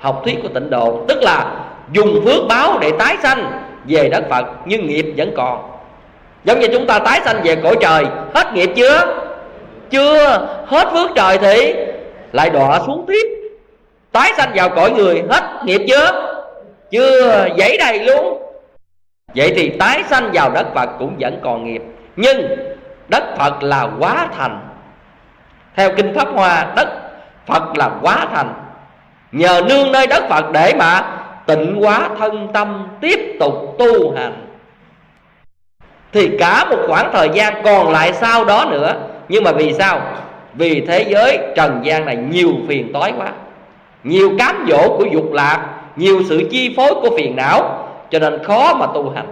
học thuyết của Tịnh Độ, tức là dùng phước báo để tái sanh về đất Phật, nhưng nghiệp vẫn còn. Giống như chúng ta tái sanh về cõi trời, hết nghiệp chưa? Chưa. Hết phước trời thì lại đọa xuống tiếp. Tái sanh vào cõi người, hết nghiệp chưa? Chưa, dãy đầy luôn. Vậy thì tái sanh vào đất Phật cũng vẫn còn nghiệp, nhưng đất Phật là hóa thành. Theo Kinh Pháp Hoa, đất Phật là hóa thành. Nhờ nương nơi đất Phật để mà tịnh hóa thân tâm, tiếp tục tu hành. Thì cả một khoảng thời gian còn lại sau đó nữa. Nhưng mà vì sao? Vì thế giới trần gian này nhiều phiền toái quá, nhiều cám dỗ của dục lạc, nhiều sự chi phối của phiền não, cho nên khó mà tu hành.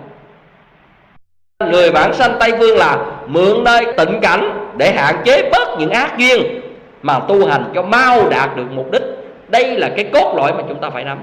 Người vãng sanh Tây Phương là mượn nơi tịnh cảnh để hạn chế bớt những ác duyên, mà tu hành cho mau đạt được mục đích. Đây là cái cốt lõi mà chúng ta phải nắm.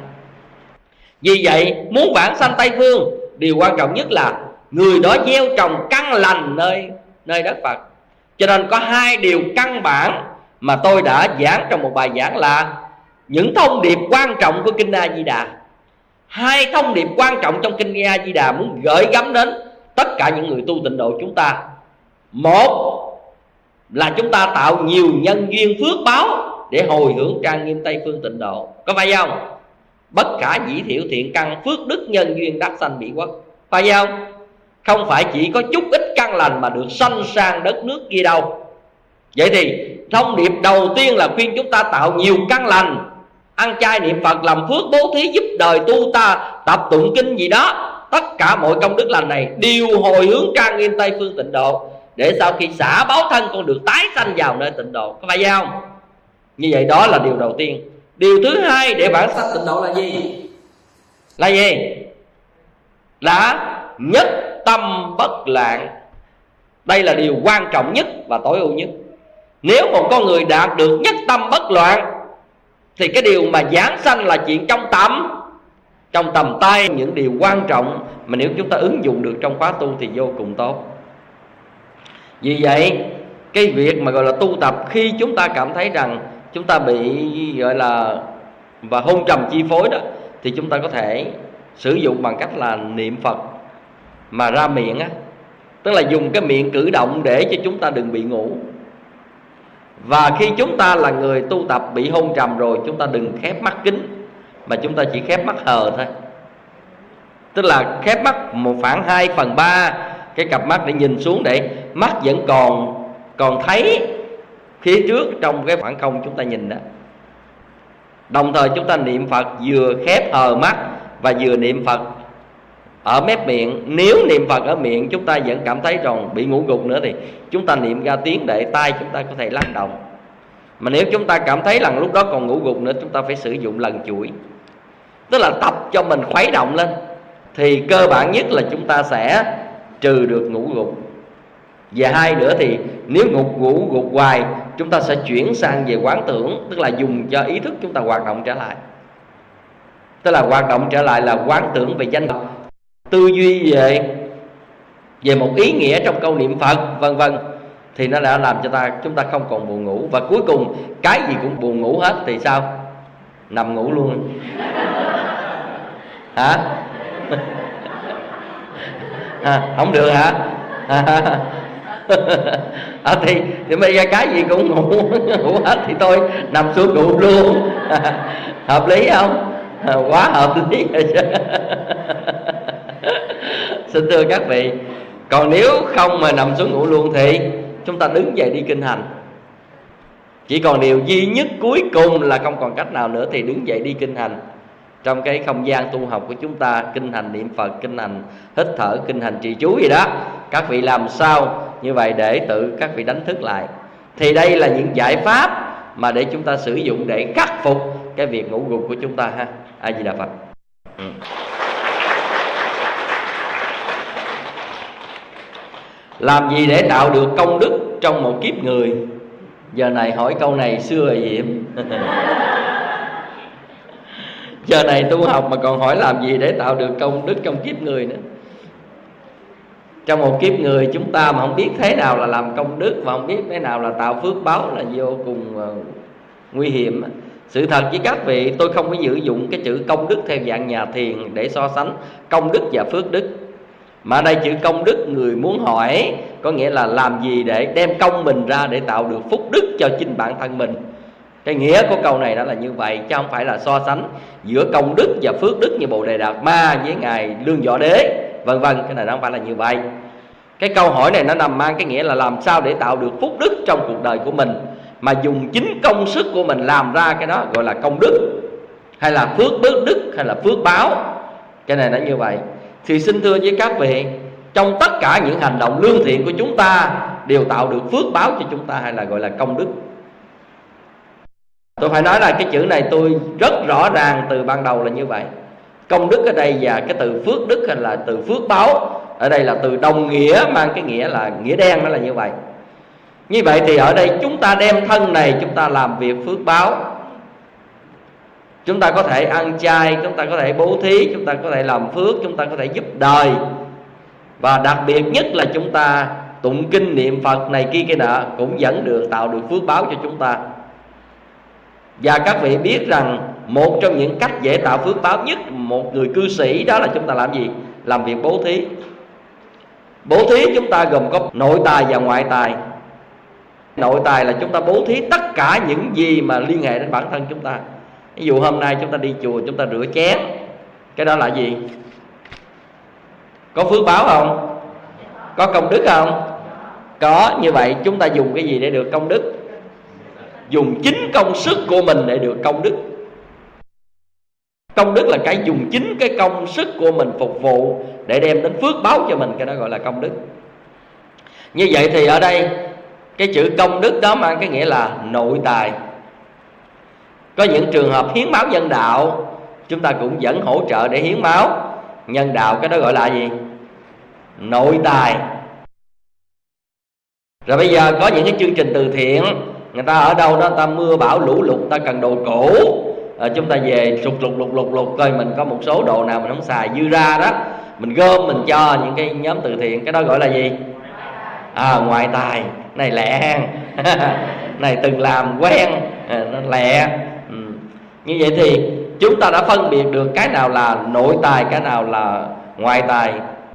Vì vậy muốn vãng sanh Tây Phương, điều quan trọng nhất là người đó gieo trồng căn lành nơi đất Phật. Cho nên có hai điều căn bản mà tôi đã giảng trong một bài giảng, là những thông điệp quan trọng của Kinh A Di Đà. Hai thông điệp quan trọng trong Kinh A Di Đà muốn gửi gắm đến tất cả những người tu Tịnh Độ chúng ta. Một là chúng ta tạo nhiều nhân duyên phước báo để hồi hướng trang nghiêm Tây Phương Tịnh Độ, có phải không? Bất khả dĩ thiểu thiện căn, phước đức nhân duyên đắc sanh Bỉ Quốc, phải không? Không phải chỉ có chút ít căn lành mà được sanh sang đất nước kia đâu. Vậy thì thông điệp đầu tiên là khuyên chúng ta tạo nhiều căn lành, ăn chay niệm Phật, làm phước bố thí, giúp đời tu ta, tập tụng kinh gì đó. Tất cả mọi công đức lành này đều hồi hướng trang nghiêm Tây Phương Tịnh Độ, để sau khi xả báo thân con được tái sanh vào nơi Tịnh Độ, có phải không? Như vậy đó là điều đầu tiên. Điều thứ hai để vãng sanh Tịnh Độ là gì? Là gì? Là nhất tâm bất loạn. Đây là điều quan trọng nhất và tối ưu nhất. Nếu một con người đạt được nhất tâm bất loạn thì cái điều mà giảng sanh là chuyện trong tầm tay, những điều quan trọng mà nếu chúng ta ứng dụng được trong khóa tu thì vô cùng tốt. Vì vậy cái việc mà gọi là tu tập, khi chúng ta cảm thấy rằng chúng ta bị gọi là và hôn trầm chi phối đó, thì chúng ta có thể sử dụng bằng cách là niệm Phật mà ra miệng á, tức là dùng cái miệng cử động để cho chúng ta đừng bị ngủ. Và khi chúng ta là người tu tập bị hôn trầm rồi, chúng ta đừng khép mắt kín, mà chúng ta chỉ khép mắt hờ thôi. Tức là khép mắt 1/2/3 cái cặp mắt để nhìn xuống, để mắt vẫn còn thấy phía trước trong cái khoảng không chúng ta nhìn đó. Đồng thời chúng ta niệm Phật vừa khép hờ mắt và vừa niệm Phật ở mép miệng. Nếu niệm Phật ở miệng chúng ta vẫn cảm thấy rằng bị ngủ gục nữa thì chúng ta niệm ra tiếng để tai chúng ta có thể lắng động. Mà nếu chúng ta cảm thấy rằng lúc đó còn ngủ gục nữa, chúng ta phải sử dụng lần chuỗi, tức là tập cho mình khuấy động lên. Thì cơ bản nhất là chúng ta sẽ trừ được ngủ gục. Và hai nữa thì nếu ngủ gục hoài, chúng ta sẽ chuyển sang về quán tưởng, tức là dùng cho ý thức chúng ta hoạt động trở lại. Tức là hoạt động trở lại là quán tưởng về danh Phật, tư duy về một ý nghĩa trong câu niệm Phật, vân vân, thì nó đã làm cho chúng ta không còn buồn ngủ. Và cuối cùng cái gì cũng buồn ngủ hết thì sao? Nằm ngủ luôn. Hả? Không được hả? Thì bây giờ cái gì cũng ngủ hết thì tôi nằm xuống ngủ luôn. Hợp lý không? Quá hợp lý rồi. Xin thưa các vị, còn nếu không mà nằm xuống ngủ luôn thì chúng ta đứng dậy đi kinh hành. Chỉ còn điều duy nhất cuối cùng là không còn cách nào nữa thì đứng dậy đi kinh hành. Trong cái không gian tu học của chúng ta, kinh hành niệm Phật, kinh hành hít thở, kinh hành trì chú gì đó, các vị làm sao như vậy để tự các vị đánh thức lại. Thì đây là những giải pháp mà để chúng ta sử dụng để khắc phục cái việc ngủ gục của chúng ta ha. A Di Đà Phật. Làm gì để tạo được công đức trong một kiếp người? Giờ này hỏi câu này xưa rồi gì em? Giờ này tu học mà còn hỏi làm gì để tạo được công đức trong kiếp người nữa. Trong một kiếp người chúng ta mà không biết thế nào là làm công đức, mà không biết thế nào là tạo phước báo là vô cùng nguy hiểm. Sự thật với các vị, tôi không có sử dụng cái chữ công đức theo dạng nhà thiền để so sánh công đức và phước đức. Mà ở đây chữ công đức người muốn hỏi có nghĩa là làm gì để đem công mình ra để tạo được phúc đức cho chính bản thân mình. Cái nghĩa của câu này đó là như vậy, chứ không phải là so sánh giữa công đức và phước đức như Bồ Đề Đạt Ma với Ngài Lương Võ Đế vân vân. Cái này nó không phải là như vậy. Cái câu hỏi này nó nằm mang cái nghĩa là làm sao để tạo được phúc đức trong cuộc đời của mình, mà dùng chính công sức của mình làm ra, cái đó gọi là công đức, hay là phước đức, hay là phước báo. Cái này nó như vậy. Thì xin thưa với các vị, trong tất cả những hành động lương thiện của chúng ta đều tạo được phước báo cho chúng ta, hay là gọi là công đức. Tôi phải nói là cái chữ này tôi rất rõ ràng từ ban đầu là như vậy. Công đức ở đây và cái từ phước đức hay là từ phước báo ở đây là từ đồng nghĩa, mang cái nghĩa là nghĩa đen, nó là như vậy. Như vậy thì ở đây chúng ta đem thân này chúng ta làm việc phước báo. Chúng ta có thể ăn chay, chúng ta có thể bố thí, chúng ta có thể làm phước, chúng ta có thể giúp đời. Và đặc biệt nhất là chúng ta tụng kinh niệm Phật này kia nọ cũng vẫn được tạo được phước báo cho chúng ta. Và các vị biết rằng một trong những cách dễ tạo phước báo nhất một người cư sĩ đó là chúng ta làm gì? Làm việc bố thí. Bố thí chúng ta gồm có nội tài và ngoại tài. Nội tài là chúng ta bố thí tất cả những gì mà liên hệ đến bản thân chúng ta. Ví dụ hôm nay chúng ta đi chùa, chúng ta rửa chén, cái đó là gì? Có phước báo không? Có công đức không? Có. Như vậy chúng ta dùng cái gì để được công đức? Dùng chính công sức của mình để được công đức. Công đức là cái dùng chính cái công sức của mình phục vụ để đem đến phước báo cho mình, cái đó gọi là công đức. Như vậy thì ở đây cái chữ công đức đó mang cái nghĩa là nội tài. Có những trường hợp hiến máu nhân đạo, chúng ta cũng vẫn hỗ trợ để hiến máu nhân đạo, cái đó gọi là gì? Nội tài. Rồi bây giờ có những cái chương trình từ thiện, người ta ở đâu đó, người ta mưa bão lũ lụt, người ta cần đồ cũ, chúng ta về sụt lục coi mình có một số đồ nào mình không xài dư ra đó, mình gom mình cho những cái nhóm từ thiện, cái đó gọi là gì? Ngoại tài. Này lẹ này từng làm quen, nó lẹ. Như vậy thì chúng ta đã phân biệt được cái nào là nội tài, cái nào là ngoại tài.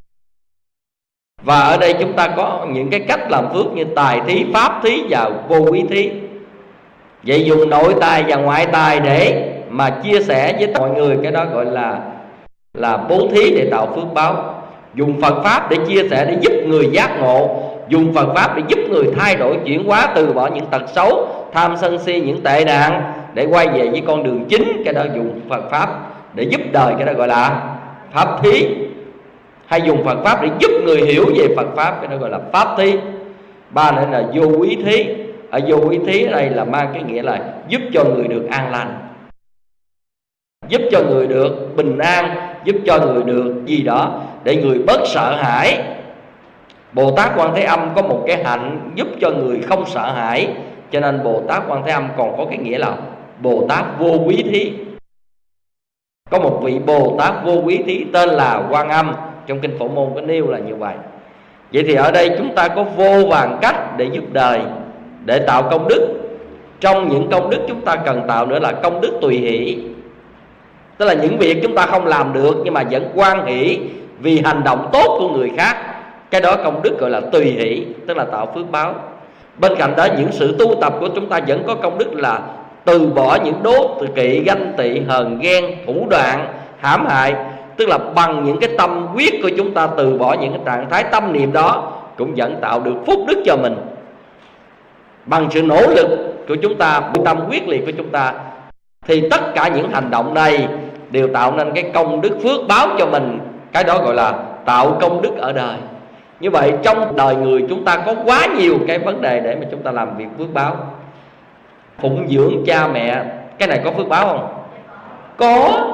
Và ở đây chúng ta có những cái cách làm phước như tài thí, pháp thí và vô quý thí. Vậy dùng nội tài và ngoại tài để mà chia sẻ với mọi người, cái đó gọi là bố thí để tạo phước báo. Dùng Phật Pháp để chia sẻ, để giúp người giác ngộ. Dùng Phật Pháp để giúp người thay đổi, chuyển hóa, từ bỏ những tật xấu, tham sân si, những tệ nạn, để quay về với con đường chính. Cái đó dùng Phật Pháp để giúp đời, cái đó gọi là pháp thí. Hay dùng Phật Pháp để giúp người hiểu về Phật Pháp, cái đó gọi là pháp thí. Ba nữa là vô quý thí. Ở vô quý thí ở đây là mang cái nghĩa là giúp cho người được an lành, giúp cho người được bình an, giúp cho người được gì đó để người bớt sợ hãi. Bồ Tát Quan Thế Âm có một cái hạnh giúp cho người không sợ hãi, cho nên Bồ Tát Quan Thế Âm còn có cái nghĩa là Bồ Tát vô quý thí. Có một vị Bồ Tát vô quý thí tên là Quan Âm, trong kinh Phổ Môn có nêu là như vậy. Vậy thì ở đây chúng ta có vô vàn cách để giúp đời, để tạo công đức. Trong những công đức chúng ta cần tạo nữa là công đức tùy hỷ. Tức là những việc chúng ta không làm được nhưng mà vẫn hoan hỷ vì hành động tốt của người khác, cái đó công đức gọi là tùy hỷ, tức là tạo phước báo. Bên cạnh đó những sự tu tập của chúng ta vẫn có công đức là từ bỏ những đố kỵ, ganh tị, hờn ghen, thủ đoạn, hãm hại. Tức là bằng những cái tâm quyết của chúng ta từ bỏ những cái trạng thái tâm niệm đó, cũng vẫn tạo được phúc đức cho mình. Bằng sự nỗ lực của chúng ta, tâm quyết liệt của chúng ta, thì tất cả những hành động này đều tạo nên cái công đức phước báo cho mình. Cái đó gọi là tạo công đức ở đời. Như vậy trong đời người chúng ta có quá nhiều cái vấn đề để mà chúng ta làm việc phước báo. Phụng dưỡng cha mẹ, cái này có phước báo không? Có.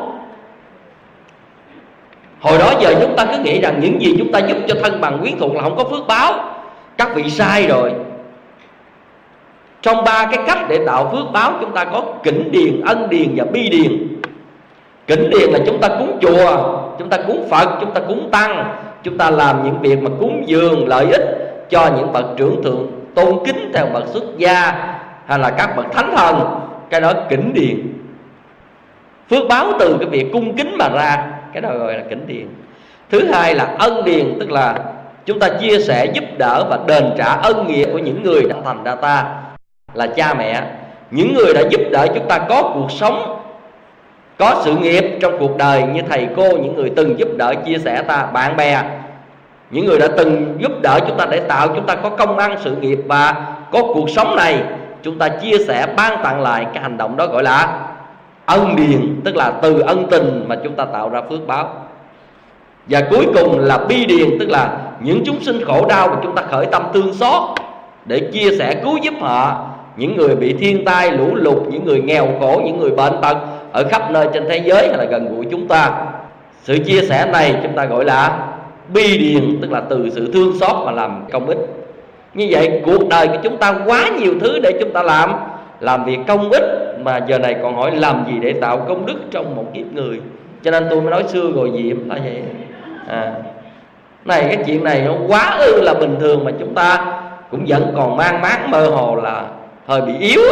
Hồi đó giờ chúng ta cứ nghĩ rằng những gì chúng ta giúp cho thân bằng quyến thuộc là không có phước báo. Các vị sai rồi. Trong ba cái cách để tạo phước báo, chúng ta có kỉnh điền, ân điền và bi điền. Kỉnh điền là chúng ta cúng chùa, chúng ta cúng Phật, chúng ta cúng Tăng, chúng ta làm những việc mà cúng dường lợi ích cho những bậc trưởng thượng tôn kính theo bậc xuất gia hay là các bậc thánh thần. cái đó kính điền. Phước báo từ cái việc cung kính mà ra, cái đó gọi là kính điền. Thứ hai là ân điền, tức là chúng ta chia sẻ, giúp đỡ và đền trả ân nghĩa của những người đã thành ra ta là cha mẹ, những người đã giúp đỡ chúng ta có cuộc sống, có sự nghiệp trong cuộc đời, như thầy cô, những người từng giúp đỡ chia sẻ ta, bạn bè, những người đã từng giúp đỡ chúng ta để tạo chúng ta có công ăn sự nghiệp và có cuộc sống này, chúng ta chia sẻ ban tặng lại, cái hành động đó gọi là ân điền, tức là từ ân tình mà chúng ta tạo ra phước báo. Và cuối cùng là bi điền, tức là những chúng sinh khổ đau mà chúng ta khởi tâm thương xót để chia sẻ cứu giúp họ, những người bị thiên tai lũ lụt, những người nghèo khổ, những người bệnh tật ở khắp nơi trên thế giới hay là gần gũi chúng ta. Sự chia sẻ này chúng ta gọi là bi điền, tức là từ sự thương xót mà làm công ích. Như vậy cuộc đời của chúng ta quá nhiều thứ để chúng ta làm việc công ích, mà giờ này còn hỏi làm gì để tạo công đức trong một kiếp người. Cho nên tôi mới nói xưa rồi diệm là vậy. Này, cái chuyện này nó quá ư là bình thường mà chúng ta cũng vẫn còn mang máng mơ hồ là hơi bị yếu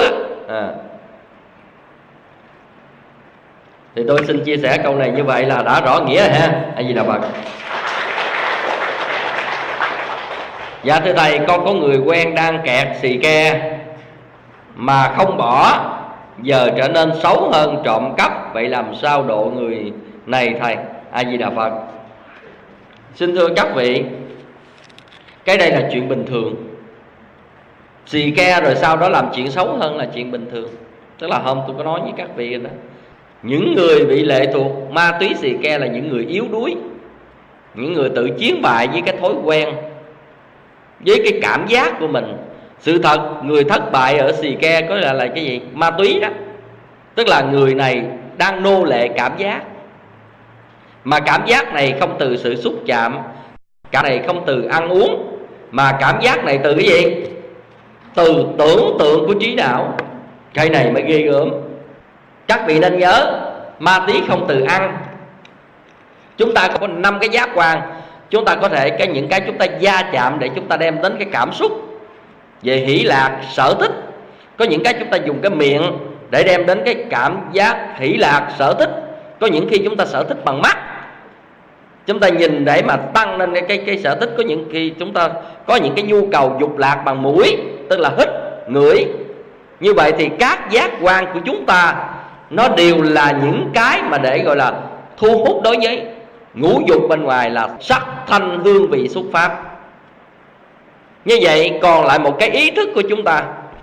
Thì tôi xin chia sẻ câu này như vậy là đã rõ nghĩa rồi ha. A Di Đà Phật. Dạ thưa thầy, con có người quen đang kẹt xì ke mà không bỏ, giờ trở nên xấu hơn trộm cắp, vậy làm sao độ người này thầy? A Di Đà Phật. Xin thưa các vị, cái đây là chuyện bình thường. Xì ke rồi sau đó làm chuyện xấu hơn là chuyện bình thường. Tức là hôm tôi có nói với các vị rồi đó, những người bị lệ thuộc ma túy xì ke là những người yếu đuối, những người tự chiến bại với cái thói quen, với cái cảm giác của mình. Sự thật người thất bại ở xì ke có là cái gì? Ma túy đó. Tức là người này đang nô lệ cảm giác, mà cảm giác này không từ sự xúc chạm, cảm này không từ ăn uống, mà cảm giác này từ cái gì? Từ tưởng tượng của trí não. Cái này mới ghê gớm. Các vị nên nhớ, ma túy không từ ăn. Chúng ta có 5 cái giác quan. Chúng ta có thể những cái chúng ta gia chạm để chúng ta đem đến cái cảm xúc về hỷ lạc, sở thích. Có những cái chúng ta dùng cái miệng để đem đến cái cảm giác hỷ lạc, sở thích. Có những khi chúng ta sở thích bằng mắt, chúng ta nhìn để mà tăng lên cái sở thích. Có những khi chúng ta có những cái nhu cầu dục lạc bằng mũi, tức là hít, ngửi. Như vậy thì các giác quan của chúng ta nó đều là những cái mà để gọi là thu hút đối với ngũ dục bên ngoài là sắc, thanh, hương, vị, xúc, pháp. Như vậy còn lại một cái ý thức của chúng ta.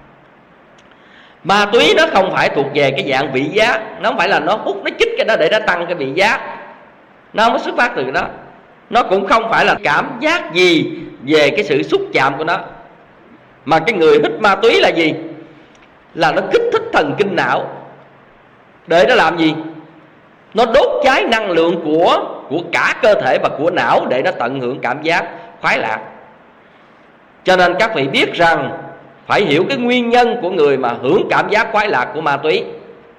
Ma túy nó không phải thuộc về cái dạng vị giác, nó không phải là nó hút, nó chích cái đó để nó tăng cái vị giác, nó không có xuất phát từ cái đó. Nó cũng không phải là cảm giác gì về cái sự xúc chạm của nó. Mà cái người hít ma túy là gì? Là nó kích thích thần kinh não. Để nó làm gì? Nó đốt cháy năng lượng của cả cơ thể và của não để nó tận hưởng cảm giác khoái lạc. Cho nên các vị biết rằng phải hiểu cái nguyên nhân của người mà hưởng cảm giác khoái lạc của ma túy.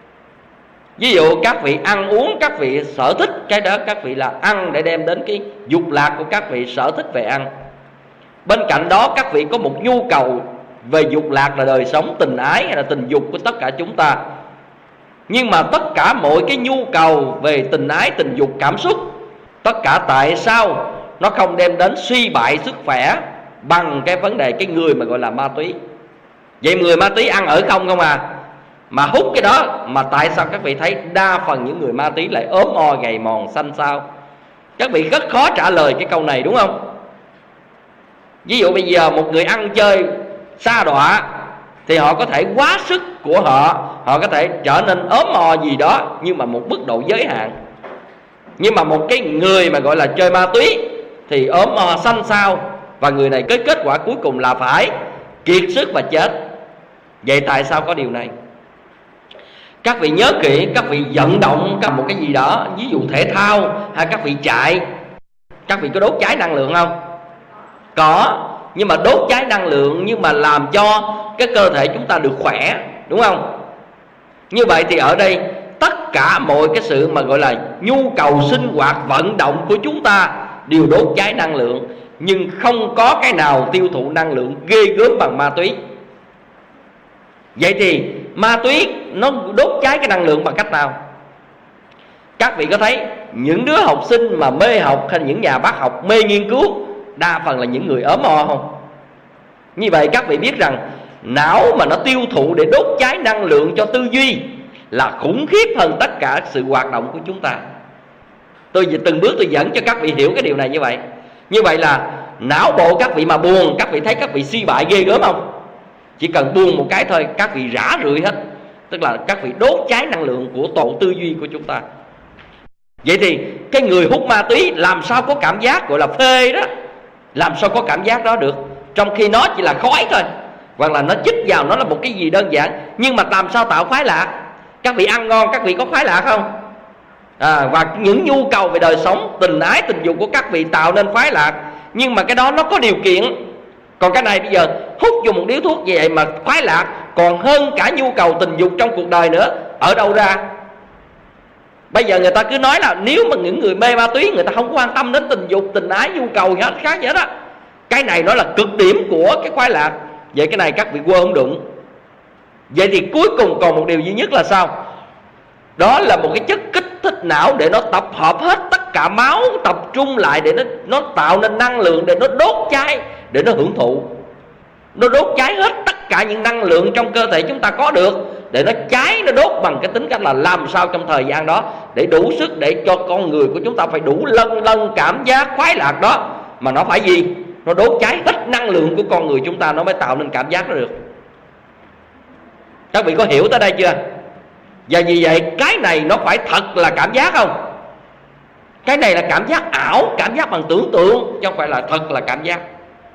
Ví dụ các vị ăn uống, các vị sở thích cái đó, các vị là ăn để đem đến cái dục lạc của các vị, sở thích về ăn. Bên cạnh đó các vị có một nhu cầu về dục lạc là đời sống tình ái hay là tình dục của tất cả chúng ta. Nhưng mà tất cả mọi cái nhu cầu về tình ái, tình dục, cảm xúc, tất cả tại sao nó không đem đến suy bại sức khỏe bằng cái vấn đề cái người mà gọi là ma túy? Vậy người ma túy ăn ở không à, mà hút cái đó. Mà tại sao các vị thấy đa phần những người ma túy lại ốm o, gầy mòn, xanh xao? Các vị rất khó trả lời cái câu này đúng không? Ví dụ bây giờ một người ăn chơi sa đọa thì họ có thể quá sức của họ, họ có thể trở nên ốm o gì đó, nhưng mà một mức độ giới hạn. Nhưng mà một cái người mà gọi là chơi ma túy thì ốm o xanh xao, và người này kết quả cuối cùng là phải kiệt sức và chết. Vậy tại sao có điều này? Các vị nhớ kỹ, các vị vận động một cái gì đó, ví dụ thể thao hay các vị chạy, các vị có đốt cháy năng lượng không? Có. Nhưng mà đốt cháy năng lượng nhưng mà làm cho cái cơ thể chúng ta được khỏe, đúng không? Như vậy thì ở đây tất cả mọi cái sự mà gọi là nhu cầu sinh hoạt vận động của chúng ta đều đốt cháy năng lượng, nhưng không có cái nào tiêu thụ năng lượng ghê gớm bằng ma túy. Vậy thì ma túy nó đốt cháy cái năng lượng bằng cách nào? Các vị có thấy những đứa học sinh mà mê học hay những nhà bác học mê nghiên cứu đa phần là những người ốm o không? Như vậy các vị biết rằng não mà nó tiêu thụ để đốt cháy năng lượng cho tư duy là khủng khiếp hơn tất cả sự hoạt động của chúng ta. Tôi từng bước tôi dẫn cho các vị hiểu cái điều này như vậy. Như vậy là não bộ các vị mà buồn, các vị thấy các vị suy bại ghê gớm không? Chỉ cần buồn một cái thôi các vị rã rượi hết. Tức là các vị đốt cháy năng lượng của tổ tư duy của chúng ta. Vậy thì cái người hút ma túy làm sao có cảm giác gọi là phê đó, làm sao có cảm giác đó được, trong khi nó chỉ là khói thôi, hoặc là nó chích vào nó là một cái gì đơn giản. Nhưng mà làm sao tạo khoái lạc? Các vị ăn ngon các vị có khoái lạc không? Và những nhu cầu về đời sống, tình ái, tình dục của các vị tạo nên khoái lạc. Nhưng mà cái đó nó có điều kiện. Còn cái này bây giờ hút vô một điếu thuốc như vậy mà khoái lạc còn hơn cả nhu cầu tình dục trong cuộc đời nữa, ở đâu ra? Bây giờ người ta cứ nói là nếu mà những người mê ma túy người ta không quan tâm đến tình dục, tình ái, nhu cầu gì hết khác vậy đó. Cái này nó là cực điểm của cái khoái lạc. Vậy cái này các vị quên không đụng. Vậy thì cuối cùng còn một điều duy nhất là sao? Đó là một cái chất kích thích não để nó tập hợp hết tất cả máu, tập trung lại để nó tạo nên năng lượng để nó đốt cháy, để nó hưởng thụ. Nó đốt cháy hết tất cả những năng lượng trong cơ thể chúng ta có được, để nó cháy, nó đốt bằng cái tính cách là làm sao trong thời gian đó để đủ sức để cho con người của chúng ta phải đủ lân cảm giác khoái lạc đó. Mà nó phải gì? Nó đốt cháy hết năng lượng của con người chúng ta, nó mới tạo nên cảm giác đó được. Các vị có hiểu tới đây chưa? Và vì vậy cái này nó phải thật là cảm giác không? Cái này là cảm giác ảo, cảm giác bằng tưởng tượng, chứ không phải là thật là cảm giác.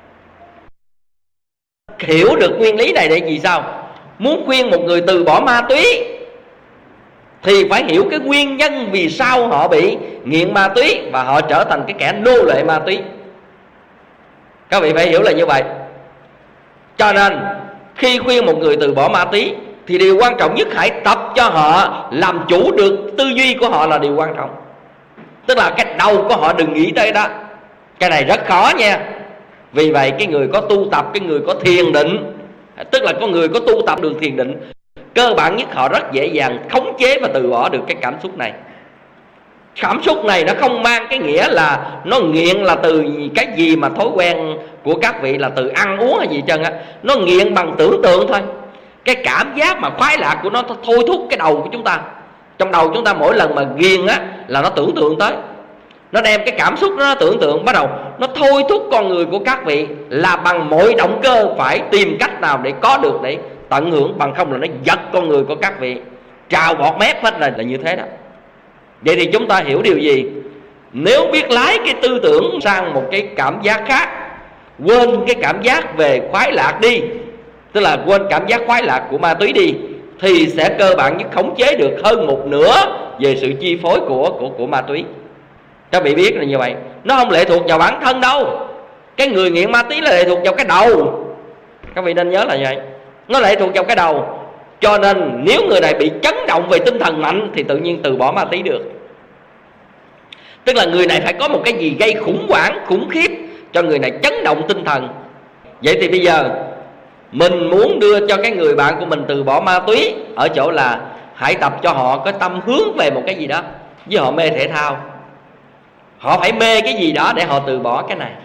Hiểu được nguyên lý này để gì sao? Muốn khuyên một người từ bỏ ma túy thì phải hiểu cái nguyên nhân vì sao họ bị nghiện ma túy và họ trở thành cái kẻ nô lệ ma túy. Các vị phải hiểu là như vậy. Cho nên khi khuyên một người từ bỏ ma túy thì điều quan trọng nhất hãy tập cho họ làm chủ được tư duy của họ là điều quan trọng. Tức là cái đầu của họ đừng nghĩ tới đó. Cái này rất khó nha. Vì vậy cái người có tu tập, cái người có thiền định, tức là có người có tu tập đường thiền định, cơ bản nhất họ rất dễ dàng khống chế và từ bỏ được cái cảm xúc này. Cảm xúc này nó không mang cái nghĩa là nó nghiện là từ cái gì mà thói quen của các vị là từ ăn uống hay gì chân á. Nó nghiện bằng tưởng tượng thôi. Cái cảm giác mà khoái lạc của nó thôi thúc cái đầu của chúng ta. Trong đầu chúng ta mỗi lần mà ghiền á là nó tưởng tượng tới. Nó đem cái cảm xúc đó, nó tưởng tượng, bắt đầu nó thôi thúc con người của các vị là bằng mọi động cơ phải tìm cách nào để có được, để tận hưởng. Bằng không là nó giật con người của các vị trào bọt mép hết, là như thế đó. Vậy thì chúng ta hiểu điều gì? Nếu biết lái cái tư tưởng sang một cái cảm giác khác, quên cái cảm giác về khoái lạc đi, tức là quên cảm giác khoái lạc của ma túy đi, thì sẽ cơ bản nhất khống chế được hơn một nửa về sự chi phối của ma túy. Các vị biết là như vậy. Nó không lệ thuộc vào bản thân đâu. Cái người nghiện ma túy là lệ thuộc vào cái đầu. Các vị nên nhớ là vậy. Nó lệ thuộc vào cái đầu. Cho nên nếu người này bị chấn động về tinh thần mạnh thì tự nhiên từ bỏ ma túy được. Tức là người này phải có một cái gì gây khủng hoảng, khủng khiếp cho người này chấn động tinh thần. Vậy thì bây giờ mình muốn đưa cho cái người bạn của mình từ bỏ ma túy ở chỗ là hãy tập cho họ có tâm hướng về một cái gì đó. Với họ mê thể thao, họ phải mê cái gì đó để họ từ bỏ cái này.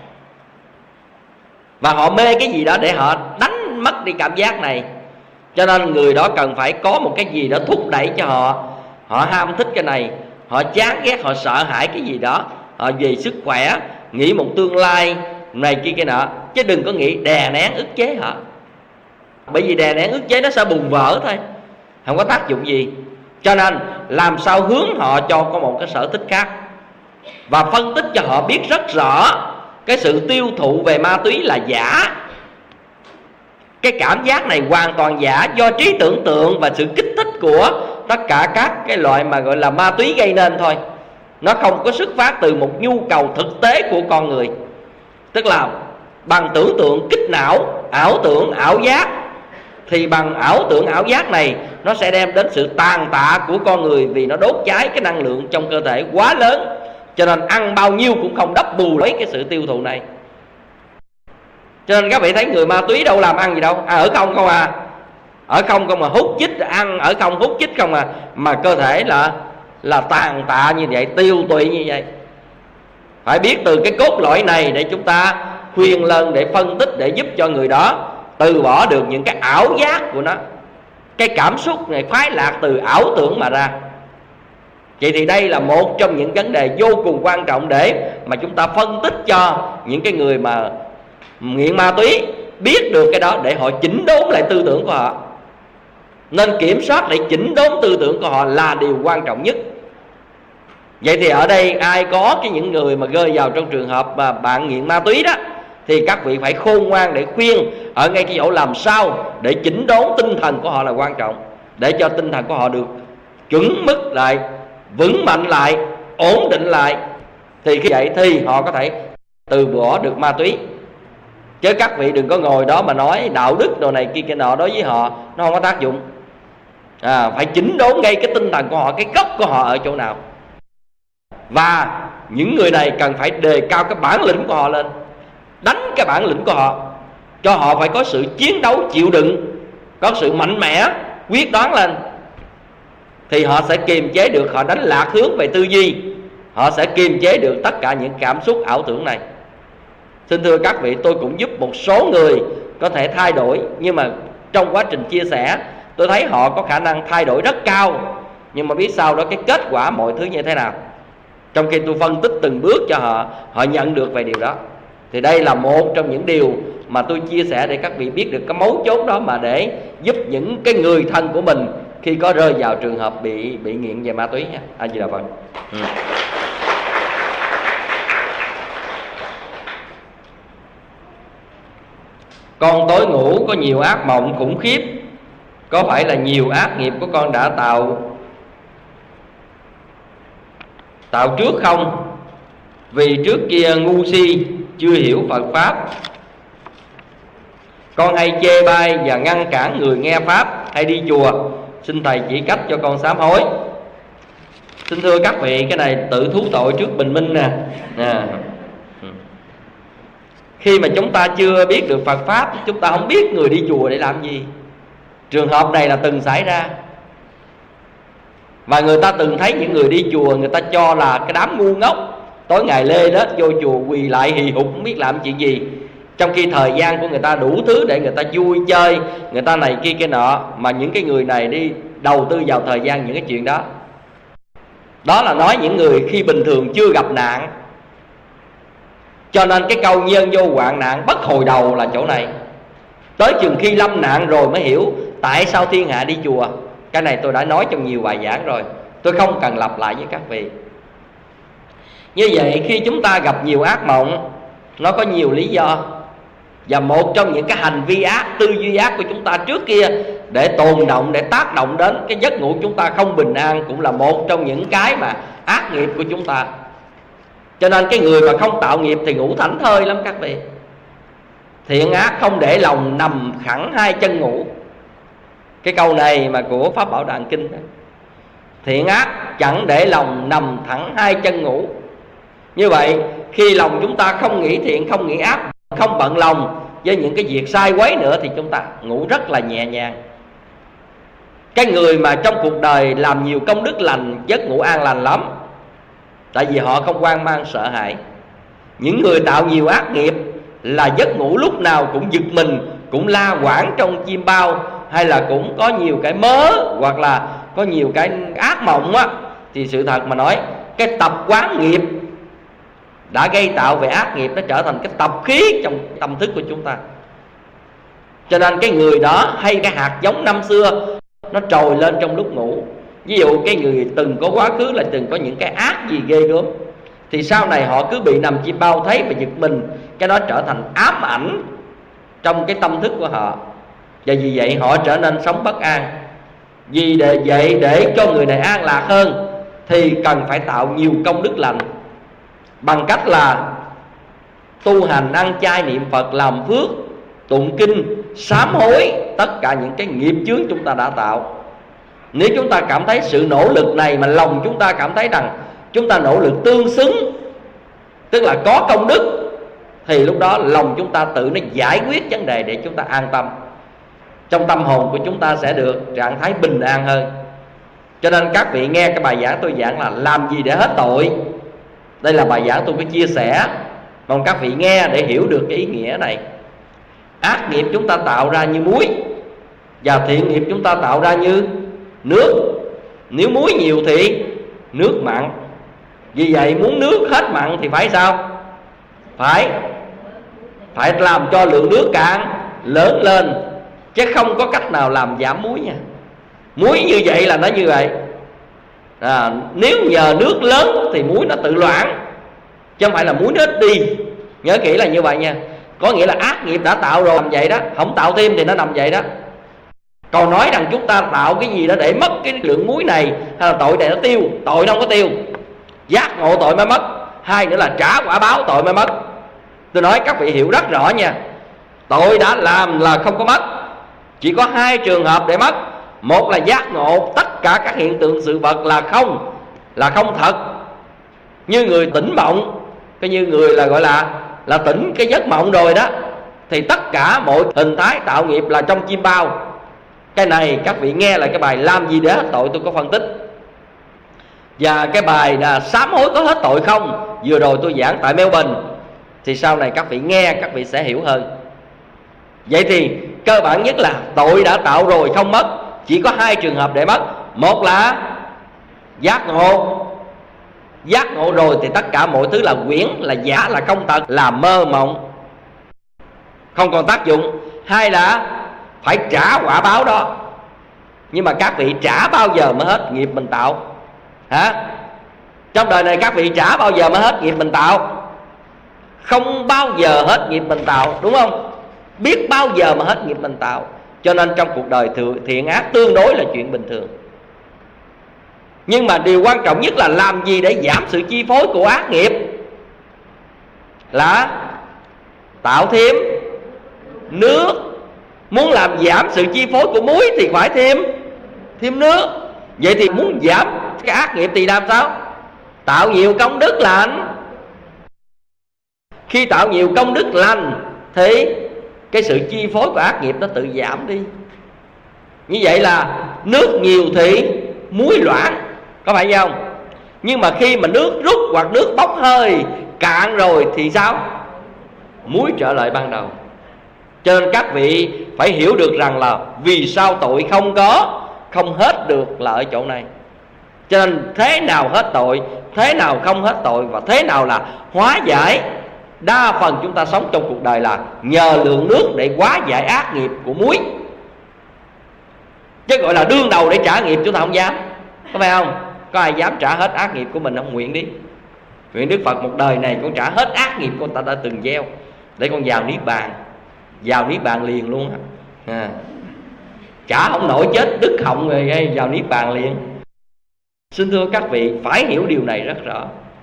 Và họ mê cái gì đó để họ đánh mất đi cảm giác này. Cho nên người đó cần phải có một cái gì đó thúc đẩy cho họ. Họ ham thích cái này, họ chán ghét, họ sợ hãi cái gì đó, họ về sức khỏe, nghĩ một tương lai này kia cái nọ. Chứ đừng có nghĩ đè nén ức chế họ. Bởi vì đè nén ức chế nó sẽ bùng vỡ thôi, không có tác dụng gì. Cho nên làm sao hướng họ cho có một cái sở thích khác, và phân tích cho họ biết rất rõ cái sự tiêu thụ về ma túy là giả. Cái cảm giác này hoàn toàn giả, do trí tưởng tượng và sự kích thích của tất cả các cái loại mà gọi là ma túy gây nên thôi. Nó không có xuất phát từ một nhu cầu thực tế của con người. Tức là bằng tưởng tượng kích não, ảo tưởng, ảo giác. Thì bằng ảo tưởng, ảo giác này nó sẽ đem đến sự tàn tạ của con người, vì nó đốt cháy cái năng lượng trong cơ thể quá lớn. Cho nên ăn bao nhiêu cũng không đắp bù lấy cái sự tiêu thụ này. Cho nên các vị thấy người ma túy đâu làm ăn gì đâu, ở không à. ở không mà hút chích, ăn ở không hút chích không mà cơ thể là tàn tạ như vậy, tiêu tụy như vậy. Phải biết từ cái cốt lõi này để chúng ta khuyên lên, để phân tích, để giúp cho người đó từ bỏ được những cái ảo giác của nó, cái cảm xúc này khoái lạc từ ảo tưởng mà ra. Vậy thì đây là một trong những vấn đề vô cùng quan trọng để mà chúng ta phân tích cho những cái người mà nghiện ma túy biết được cái đó, để họ chỉnh đốn lại tư tưởng của họ. Nên kiểm soát để chỉnh đốn tư tưởng của họ là điều quan trọng nhất. Vậy thì ở đây ai có những người mà rơi vào trong trường hợp mà bạn nghiện ma túy đó, thì các vị phải khôn ngoan để khuyên ở ngay cái chỗ làm sao để chỉnh đốn tinh thần của họ là quan trọng, để cho tinh thần của họ được chuẩn mức lại, vững mạnh lại, ổn định lại. Thì khi vậy thì họ có thể từ bỏ được ma túy. Chứ các vị đừng có ngồi đó mà nói đạo đức đồ này kia kia nọ đối với họ, nó không có tác dụng. Phải chỉnh đốn ngay cái tinh thần của họ, cái gốc của họ ở chỗ nào. Và những người này cần phải đề cao cái bản lĩnh của họ lên, đánh cái bản lĩnh của họ, cho họ phải có sự chiến đấu chịu đựng, có sự mạnh mẽ, quyết đoán lên. Thì họ sẽ kiềm chế được, họ đánh lạc hướng về tư duy, họ sẽ kiềm chế được tất cả những cảm xúc ảo tưởng này. Xin thưa các vị, tôi cũng giúp một số người có thể thay đổi, nhưng mà trong quá trình chia sẻ tôi thấy họ có khả năng thay đổi rất cao. Nhưng mà biết sau đó cái kết quả mọi thứ như thế nào, trong khi tôi phân tích từng bước cho họ, họ nhận được về điều đó. Thì đây là một trong những điều mà tôi chia sẻ để các vị biết được cái mấu chốt đó, mà để giúp những cái người thân của mình khi có rơi vào trường hợp bị nghiện về ma túy nha. A Di Đà Phật. Con tối ngủ có nhiều ác mộng khủng khiếp, có phải là nhiều ác nghiệp của con đã tạo trước không? Vì trước kia ngu si, chưa hiểu Phật Pháp, con hay chê bai và ngăn cản người nghe Pháp hay đi chùa. Xin Thầy chỉ cách cho con sám hối. Xin thưa các vị, cái này tự thú tội trước bình minh nè. Khi mà chúng ta chưa biết được Phật Pháp, chúng ta không biết người đi chùa để làm gì. Trường hợp này là từng xảy ra. Và người ta từng thấy những người đi chùa, người ta cho là cái đám ngu ngốc, tối ngày lê lết vô chùa quỳ lại hì hục không biết làm chuyện gì. Trong khi thời gian của người ta đủ thứ để người ta vui chơi, người ta này kia cái nọ, mà những cái người này đi đầu tư vào thời gian những cái chuyện đó. Đó là nói những người khi bình thường chưa gặp nạn. Cho nên cái câu nhân vô hoạn nạn bất hồi đầu là chỗ này. Tới chừng khi lâm nạn rồi mới hiểu tại sao thiên hạ đi chùa. Cái này tôi đã nói trong nhiều bài giảng rồi, tôi không cần lặp lại với các vị. Như vậy khi chúng ta gặp nhiều ác mộng, nó có nhiều lý do. Và một trong những cái hành vi ác, tư duy ác của chúng ta trước kia để tồn động, để tác động đến cái giấc ngủ chúng ta không bình an, cũng là một trong những cái mà ác nghiệp của chúng ta. Cho nên cái người mà không tạo nghiệp thì ngủ thảnh thơi lắm các vị. Thiện ác không để lòng nằm thẳng hai chân ngủ. Cái câu này mà của Pháp Bảo Đàn Kinh đó. Thiện ác chẳng để lòng nằm thẳng hai chân ngủ. Như vậy khi lòng chúng ta không nghĩ thiện, không nghĩ ác, không bận lòng với những cái việc sai quấy nữa, thì chúng ta ngủ rất là nhẹ nhàng. Cái người mà trong cuộc đời làm nhiều công đức lành, giấc ngủ an lành lắm. Tại vì họ không hoang mang sợ hãi. Những người tạo nhiều ác nghiệp là giấc ngủ lúc nào cũng giật mình, cũng la quảng trong chim bao, hay là cũng có nhiều cái mớ, hoặc là có nhiều cái ác mộng á. Thì sự thật mà nói, cái tập quán nghiệp đã gây tạo về ác nghiệp, nó trở thành cái tập khí trong tâm thức của chúng ta. Cho nên cái người đó hay cái hạt giống năm xưa nó trồi lên trong lúc ngủ. Ví dụ cái người từng có quá khứ là từng có những cái ác gì ghê gớm, thì sau này họ cứ bị nằm chim bao thấy và giật mình, cái đó trở thành ám ảnh trong cái tâm thức của họ. Và vì vậy họ trở nên sống bất an. Vì vậy để cho người này an lạc hơn thì cần phải tạo nhiều công đức lành, bằng cách là tu hành, ăn chay, niệm Phật, làm phước, tụng kinh, sám hối tất cả những cái nghiệp chướng chúng ta đã tạo. Nếu chúng ta cảm thấy sự nỗ lực này mà lòng chúng ta cảm thấy rằng chúng ta nỗ lực tương xứng, tức là có công đức, thì lúc đó lòng chúng ta tự nó giải quyết vấn đề để chúng ta an tâm. trong tâm hồn của chúng ta sẽ được trạng thái bình an hơn. Cho nên các vị nghe cái bài giảng tôi giảng là làm gì để hết tội. Đây là bài giảng tôi có chia sẻ, mong các vị nghe để hiểu được cái ý nghĩa này. Ác nghiệp chúng ta tạo ra như muối, và thiện nghiệp chúng ta tạo ra như nước. Nếu muối nhiều thì nước mặn. Vì vậy muốn nước hết mặn thì phải sao? Phải làm cho lượng nước càng lớn lên, chứ không có cách nào làm giảm muối nha. Muối như vậy là nó như vậy. Nếu nhờ nước lớn thì muối nó tự loãng, chứ không phải là muối nó ít đi. Nhớ kỹ là như vậy nha. Có nghĩa là ác nghiệp đã tạo rồi nằm vậy đó, không tạo thêm thì nó nằm vậy đó. Còn nói rằng chúng ta tạo cái gì đó để mất cái lượng muối này, hay là tội này nó tiêu, tội nó không có tiêu. Giác ngộ tội mới mất. Hai nữa là trả quả báo tội mới mất. Tôi nói các vị hiểu rất rõ nha. Tội đã làm là không có mất. Chỉ có hai trường hợp để mất. Một là giác ngộ tất cả các hiện tượng sự vật là không thật. Như người tỉnh mộng, cái như người là gọi là tỉnh cái giấc mộng rồi đó, thì tất cả mọi hình thái tạo nghiệp là trong chim bao. Cái này các vị nghe là cái bài làm gì để hết tội tôi có phân tích. Và cái bài là sám hối có hết tội không, vừa rồi tôi giảng tại Melbourne, thì sau này các vị nghe các vị sẽ hiểu hơn. Vậy thì cơ bản nhất là tội đã tạo rồi không mất. Chỉ có hai trường hợp để mất. Một là giác ngộ. Giác ngộ rồi thì tất cả mọi thứ là quyển, là giả, là không thật, là mơ mộng, không còn tác dụng. Hai là phải trả quả báo đó. Nhưng mà các vị trả bao giờ mới hết nghiệp mình tạo? Hả? Trong đời này các vị trả bao giờ mới hết nghiệp mình tạo? Không bao giờ hết nghiệp mình tạo, đúng không? Biết bao giờ mà hết nghiệp mình tạo. Cho nên trong cuộc đời thiện ác tương đối là chuyện bình thường. Nhưng mà điều quan trọng nhất là làm gì để giảm sự chi phối của ác nghiệp? Là tạo thêm nước. Muốn làm giảm sự chi phối của muối thì phải thêm nước. Vậy thì muốn giảm cái ác nghiệp thì làm sao? Tạo nhiều công đức lành. Khi tạo nhiều công đức lành thì cái sự chi phối của ác nghiệp nó tự giảm đi. Như vậy là nước nhiều thì muối loãng, có phải không? Nhưng mà khi mà nước rút hoặc nước bốc hơi cạn rồi thì sao? Muối trở lại ban đầu. Cho nên các vị phải hiểu được rằng là vì sao tội không hết được là ở chỗ này. Cho nên thế nào hết tội, thế nào không hết tội, và thế nào là hóa giải. Đa phần chúng ta sống trong cuộc đời là nhờ lượng nước để hóa giải ác nghiệp của muối. Chứ gọi là đương đầu để trả nghiệp chúng ta không dám, có phải không? Có ai dám trả hết ác nghiệp của mình không? Nguyện đi. Nguyện Đức Phật một đời này con trả hết ác nghiệp con ta đã từng gieo, để con vào Niết Bàn. Vào Niết Bàn liền luôn á. Trả không nổi chết đứt họng rồi vào Niết Bàn liền. Xin thưa các vị phải hiểu điều này rất rõ.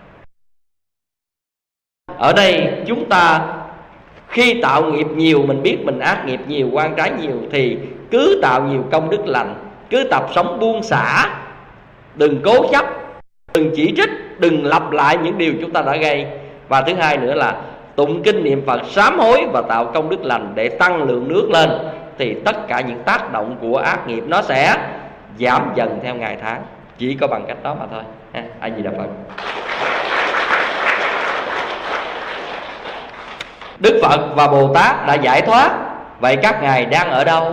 Ở đây chúng ta khi tạo nghiệp nhiều, mình biết mình ác nghiệp nhiều, oan trái nhiều, thì cứ tạo nhiều công đức lành, cứ tập sống buông xả, đừng cố chấp, đừng chỉ trích, đừng lặp lại những điều chúng ta đã gây. Và thứ hai nữa là tụng kinh niệm Phật, sám hối và tạo công đức lành để tăng lượng nước lên, thì tất cả những tác động của ác nghiệp nó sẽ giảm dần theo ngày tháng. Chỉ có bằng cách đó mà thôi. A Di Đà Phật. Đức Phật và Bồ Tát đã giải thoát, vậy các ngài đang ở đâu?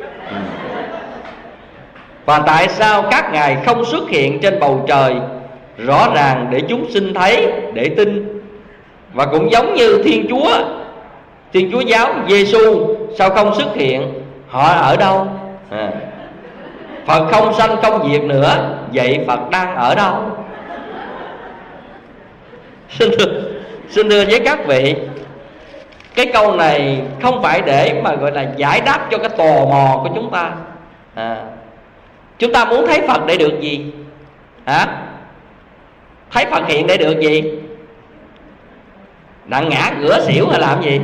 Và tại sao các ngài không xuất hiện trên bầu trời rõ ràng để chúng sinh thấy, để tin? Và cũng giống như Thiên Chúa giáo Giêsu sao không xuất hiện? Họ ở đâu? Phật không sanh không diệt nữa, vậy Phật đang ở đâu? Xin thưa với các vị, cái câu này không phải để mà gọi là giải đáp cho cái tò mò của chúng ta. Chúng ta muốn thấy Phật để được gì? Thấy Phật hiện để được gì? Đặng ngã ngửa xỉu hay làm gì?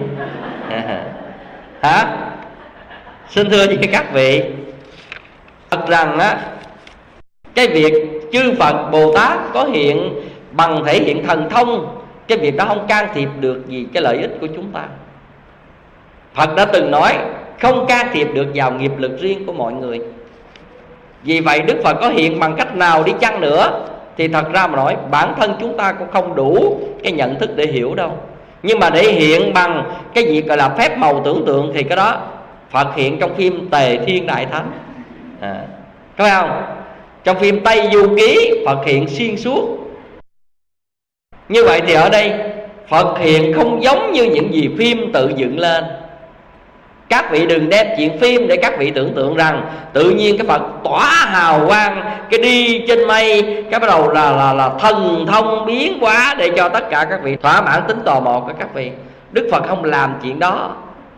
Xin thưa với các vị, thật rằng á, cái việc chư Phật Bồ Tát có hiện bằng thể hiện thần thông, cái việc đó không can thiệp được gì cái lợi ích của chúng ta. Phật đã từng nói không can thiệp được vào nghiệp lực riêng của mọi người. Vì vậy Đức Phật có hiện bằng cách nào đi chăng nữa thì thật ra mà nói bản thân chúng ta cũng không đủ cái nhận thức để hiểu đâu. Nhưng mà để hiện bằng cái việc gọi là phép màu tưởng tượng thì cái đó Phật hiện trong phim Tề Thiên Đại Thánh, có phải không? Trong phim Tây Du Ký Phật hiện xuyên suốt. Như vậy thì ở đây Phật hiện không giống như những gì phim tự dựng lên. Các vị đừng đem chuyện phim để các vị tưởng tượng rằng tự nhiên cái Phật tỏa hào quang, cái đi trên mây, cái bắt đầu là thần thông biến hóa để cho tất cả các vị thỏa mãn tính tò mò của các vị. Đức Phật không làm chuyện đó.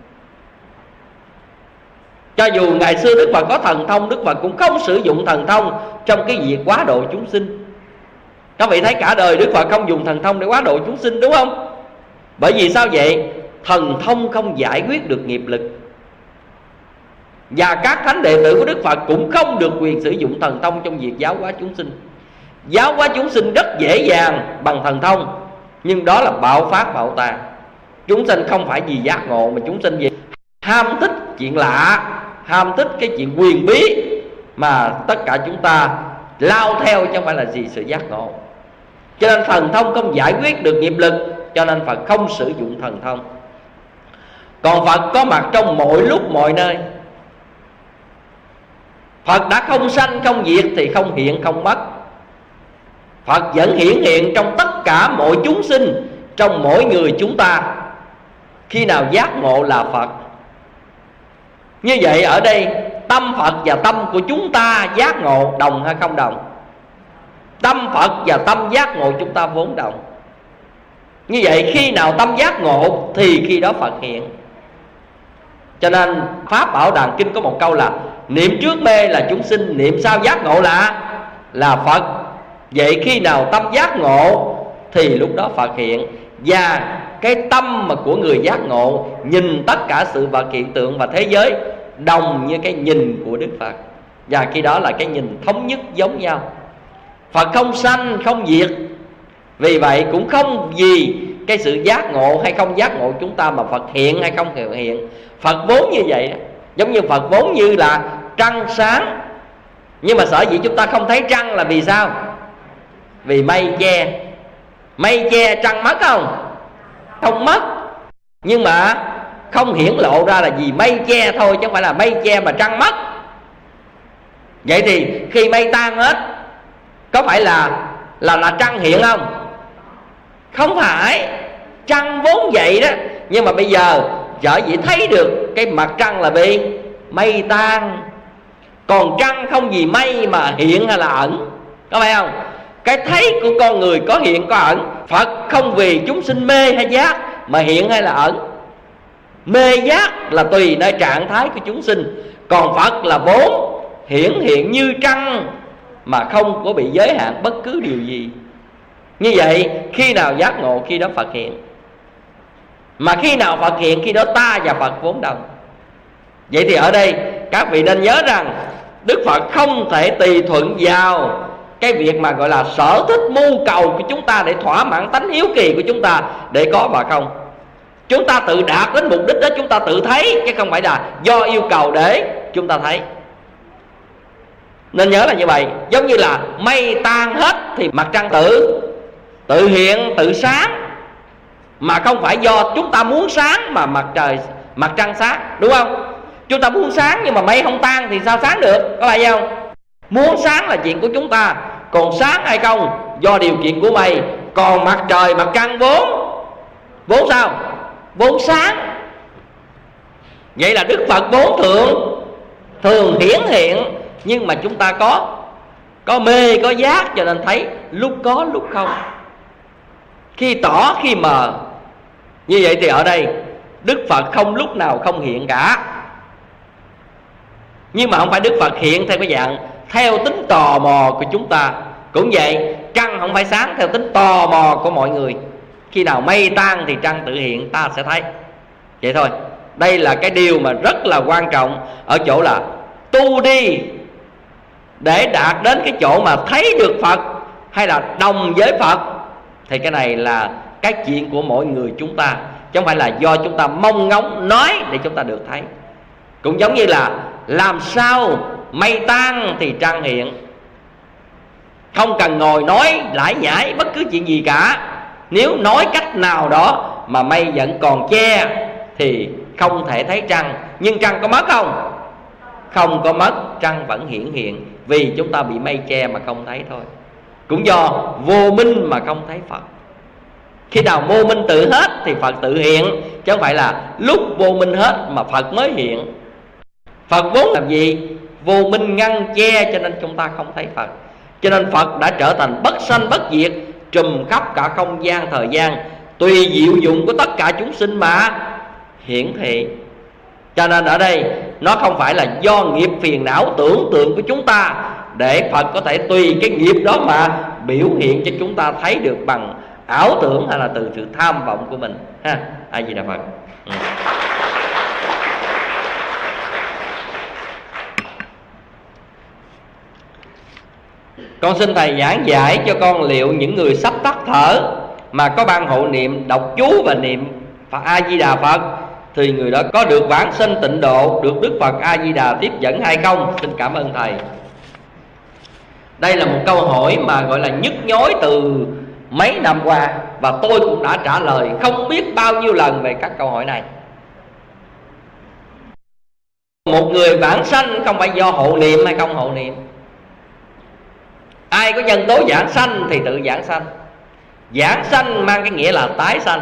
Cho dù ngày xưa Đức Phật có thần thông, Đức Phật cũng không sử dụng thần thông trong cái việc quá độ chúng sinh. Các vị thấy cả đời Đức Phật không dùng thần thông để quá độ chúng sinh, đúng không? Bởi vì sao vậy? Thần thông không giải quyết được nghiệp lực. Và các thánh đệ tử của Đức Phật cũng không được quyền sử dụng thần thông trong việc giáo hóa chúng sinh. Giáo hóa chúng sinh rất dễ dàng bằng thần thông, nhưng đó là bạo phát bạo tàn. Chúng sinh không phải vì giác ngộ, mà chúng sinh vì ham thích chuyện lạ, ham thích cái chuyện quyền bí, mà tất cả chúng ta lao theo chứ không phải là gì sự giác ngộ. Cho nên thần thông không giải quyết được nghiệp lực, cho nên Phật không sử dụng thần thông. Còn Phật có mặt trong mọi lúc mọi nơi. Phật đã không sanh không diệt thì không hiện không mất. Phật vẫn hiển hiện trong tất cả mọi chúng sinh, trong mỗi người chúng ta. Khi nào giác ngộ là Phật. Như vậy ở đây tâm Phật và tâm của chúng ta giác ngộ đồng hay không đồng? Tâm Phật và tâm giác ngộ chúng ta vốn đồng. Như vậy khi nào tâm giác ngộ thì khi đó Phật hiện. Cho nên Pháp Bảo Đàn Kinh có một câu là niệm trước mê là chúng sinh, niệm sau giác ngộ là Phật. Vậy khi nào tâm giác ngộ thì lúc đó Phật hiện. Và cái tâm mà của người giác ngộ nhìn tất cả sự vật hiện tượng và thế giới đồng như cái nhìn của Đức Phật. Và khi đó là cái nhìn thống nhất giống nhau. Phật không sanh không diệt, vì vậy cũng không vì cái sự giác ngộ hay không giác ngộ chúng ta mà Phật hiện hay không hiện. Phật vốn như vậy, giống như Phật vốn như là trăng sáng. Nhưng mà sở dĩ chúng ta không thấy trăng là vì sao? Vì mây che. Mây che trăng mất không? Không mất. Nhưng mà không hiển lộ ra là vì mây che thôi, chứ không phải là mây che mà trăng mất. Vậy thì khi mây tan hết, có phải là trăng hiện không? Không phải. Trăng vốn vậy đó. Nhưng mà bây giờ sở dĩ thấy được cái mặt trăng là vì mây tan. Còn trăng không vì mây mà hiện hay là ẩn, có phải không? Cái thấy của con người có hiện có ẩn. Phật không vì chúng sinh mê hay giác mà hiện hay là ẩn. Mê giác là tùy nơi trạng thái của chúng sinh. Còn Phật là vốn hiện như trăng mà không có bị giới hạn bất cứ điều gì. Như vậy khi nào giác ngộ khi đó Phật hiện. Mà khi nào Phật hiện khi đó ta và Phật vốn đồng. Vậy thì ở đây các vị nên nhớ rằng Đức Phật không thể tùy thuận vào cái việc mà gọi là sở thích mưu cầu của chúng ta để thỏa mãn tánh hiếu kỳ của chúng ta để có mà không. Chúng ta tự đạt đến mục đích đó, chúng ta tự thấy, chứ không phải là do yêu cầu để chúng ta thấy. Nên nhớ là như vậy. Giống như là mây tan hết thì mặt trăng tự hiện, tự sáng, mà không phải do chúng ta muốn sáng mà mặt trăng sáng, đúng không? Chúng ta muốn sáng nhưng mà mây không tan thì sao sáng được, có phải không? Muốn sáng là chuyện của chúng ta, còn sáng hay không do điều kiện của mây. Còn mặt trời, mặt trăng vốn sao? Vốn sáng. Vậy là Đức Phật vốn thường hiển hiện, nhưng mà chúng ta có mê có giác, cho nên thấy lúc có lúc không, khi tỏ khi mờ. Như vậy thì ở đây Đức Phật không lúc nào không hiện cả. Nhưng mà không phải Đức Phật hiện theo cái dạng theo tính tò mò của chúng ta. Cũng vậy, trăng không phải sáng theo tính tò mò của mọi người. Khi nào mây tan thì trăng tự hiện, ta sẽ thấy. Vậy thôi. Đây là cái điều mà rất là quan trọng ở chỗ là tu đi để đạt đến cái chỗ mà thấy được Phật hay là đồng với Phật. Thì cái này là cái chuyện của mỗi người chúng ta, chứ không phải là do chúng ta mong ngóng nói để chúng ta được thấy. Cũng giống như là làm sao mây tan thì trăng hiện. Không cần ngồi nói lải nhải bất cứ chuyện gì cả, nếu nói cách nào đó mà mây vẫn còn che thì không thể thấy trăng. Nhưng trăng có mất không? Không có mất, trăng vẫn hiển hiện, vì chúng ta bị mây che mà không thấy thôi. Cũng do vô minh mà không thấy Phật. Khi nào vô minh tự hết thì Phật tự hiện, chứ không phải là lúc vô minh hết mà Phật mới hiện. Phật vốn làm gì? Vô minh ngăn che, cho nên chúng ta không thấy Phật. Cho nên Phật đã trở thành bất sanh bất diệt, trùm khắp cả không gian thời gian, tùy diệu dụng của tất cả chúng sinh mà hiển thị. Cho nên ở đây nó không phải là do nghiệp phiền não tưởng tượng của chúng ta, để Phật có thể tùy cái nghiệp đó mà biểu hiện cho chúng ta thấy được bằng ảo tưởng hay là từ sự tham vọng của mình ha. A Di Đà Phật. Con xin thầy giảng giải cho con liệu những người sắp tắt thở mà có ban hộ niệm đọc chú và niệm Phật A Di Đà Phật thì người đó có được vãng sanh tịnh độ, được Đức Phật A Di Đà tiếp dẫn hay không? Xin cảm ơn thầy. Đây là một câu hỏi mà gọi là nhức nhối từ mấy năm qua, và tôi cũng đã trả lời không biết bao nhiêu lần về các câu hỏi này. Một người vãng sanh không phải do hộ niệm hay không hộ niệm. Ai có nhân tố giảng sanh thì tự giảng sanh. Giảng sanh mang cái nghĩa là tái sanh.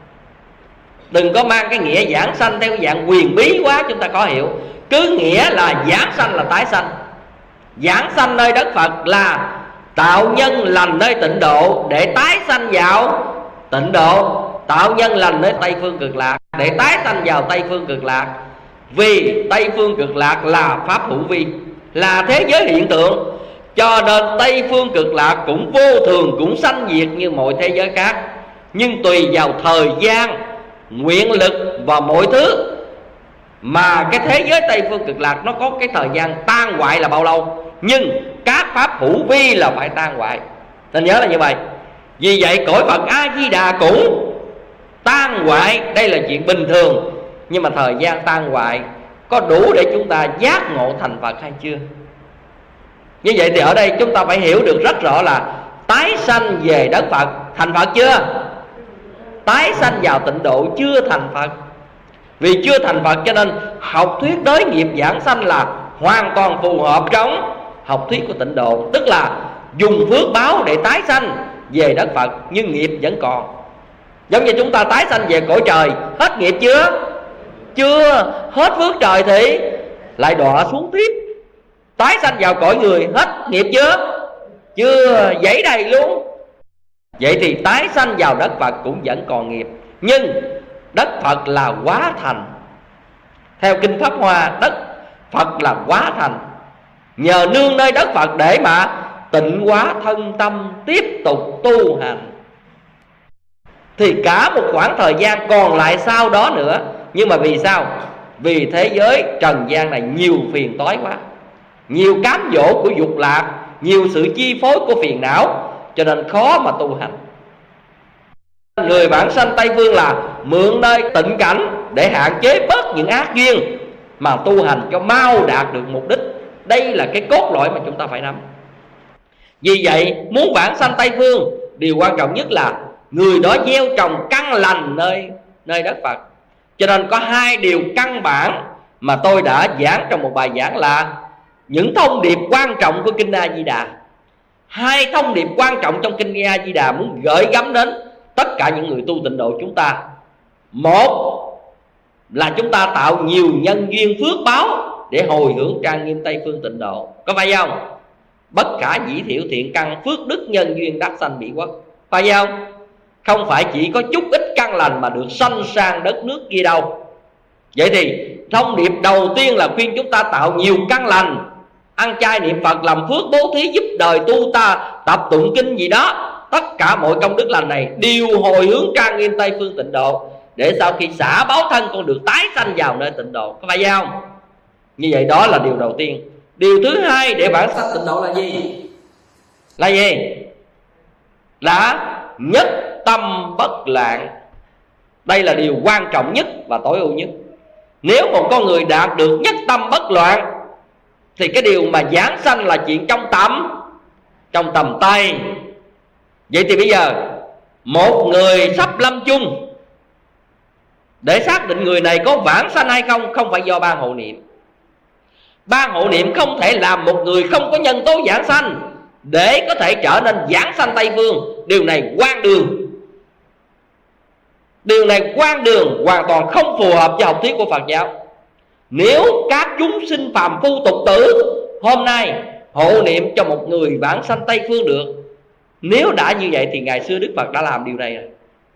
Đừng có mang cái nghĩa giảng sanh theo cái dạng quyền bí quá, chúng ta khó hiểu. Cứ nghĩa là giảng sanh là tái sanh. Giảng sanh nơi đất Phật là tạo nhân lành nơi tịnh độ để tái sanh vào tịnh độ. Tạo nhân lành nơi Tây Phương Cực Lạc để tái sanh vào Tây Phương Cực Lạc. Vì Tây Phương Cực Lạc là pháp hữu vi, là thế giới hiện tượng, cho nên Tây Phương Cực Lạc cũng vô thường, cũng sanh diệt như mọi thế giới khác. Nhưng tùy vào thời gian, nguyện lực và mọi thứ mà cái thế giới Tây Phương Cực Lạc nó có cái thời gian tan hoại là bao lâu. Nhưng các pháp hữu vi là phải tan hoại, nên nhớ là như vậy. Vì vậy cõi Phật A Di Đà cũng tan hoại, đây là chuyện bình thường. Nhưng mà thời gian tan hoại có đủ để chúng ta giác ngộ thành Phật hay chưa? Như vậy thì ở đây chúng ta phải hiểu được rất rõ là tái sanh về đất Phật thành Phật chưa? Tái sanh vào tịnh độ chưa thành Phật. Vì chưa thành Phật cho nên học thuyết đới nghiệp giảng sanh là hoàn toàn phù hợp trong học thuyết của tịnh độ. Tức là dùng phước báo để tái sanh về đất Phật, nhưng nghiệp vẫn còn. Giống như chúng ta tái sanh về cõi trời, hết nghiệp chưa? Chưa. Hết phước trời thì lại đọa xuống tiếp. Tái sanh vào cõi người, hết nghiệp chưa? Chưa. Dãy đầy luôn. Vậy thì tái sanh vào đất Phật cũng vẫn còn nghiệp. Nhưng đất Phật là hóa thành. Theo Kinh Pháp Hoa, đất Phật là hóa thành. Nhờ nương nơi đất Phật để mà tịnh hóa thân tâm, tiếp tục tu hành. Thì cả một khoảng thời gian còn lại sau đó nữa. Nhưng mà vì sao? Vì thế giới trần gian này nhiều phiền toái quá, nhiều cám dỗ của dục lạc, nhiều sự chi phối của phiền não, cho nên khó mà tu hành. Người vãng sanh Tây Phương là mượn nơi tịnh cảnh để hạn chế bớt những ác duyên, mà tu hành cho mau đạt được mục đích. Đây là cái cốt lõi mà chúng ta phải nắm. Vì vậy muốn vãng sanh Tây Phương, điều quan trọng nhất là người đó gieo trồng căn lành nơi đất Phật. Cho nên có hai điều căn bản mà tôi đã giảng trong một bài giảng là những thông điệp quan trọng của Kinh A Di Đà. Hai thông điệp quan trọng trong Kinh A Di Đà muốn gửi gắm đến tất cả những người tu tịnh độ chúng ta. Một là chúng ta tạo nhiều nhân duyên phước báo để hồi hướng trang nghiêm Tây Phương tịnh độ, có phải không? Bất khả dĩ thiểu thiện căn, phước đức nhân duyên đắc sanh bị quốc, phải không? Không phải chỉ có chút ít căn lành mà được sanh sang đất nước kia đâu. Vậy thì thông điệp đầu tiên là khuyên chúng ta tạo nhiều căn lành, ăn chay niệm Phật, làm phước bố thí, giúp đời tu ta, tập tụng kinh gì đó. Tất cả mọi công đức lành này đều hồi hướng trang nghiêm Tây Phương tịnh độ, để sau khi xả báo thân con được tái sanh vào nơi tịnh độ, có phải không? Như vậy đó là điều đầu tiên. Điều thứ hai để vãng sanh tịnh độ là gì? Là gì? Là nhất tâm bất loạn. Đây là điều quan trọng nhất và tối ưu nhất. Nếu một con người đạt được nhất tâm bất loạn thì cái điều mà giảng sanh là chuyện trong tầm tay. Vậy thì bây giờ một người sắp lâm chung, để xác định người này có vãng sanh hay không, không phải do ban hộ niệm. Ban hộ niệm không thể làm một người không có nhân tố giảng sanh để có thể trở nên giảng sanh Tây Phương. Điều này hoang đường. Điều này hoang đường, hoàn toàn không phù hợp với học thuyết của Phật giáo. Nếu các chúng sinh phàm phu tục tử hôm nay hộ niệm cho một người vãng sanh Tây Phương được, nếu đã như vậy thì ngày xưa Đức Phật đã làm điều này rồi.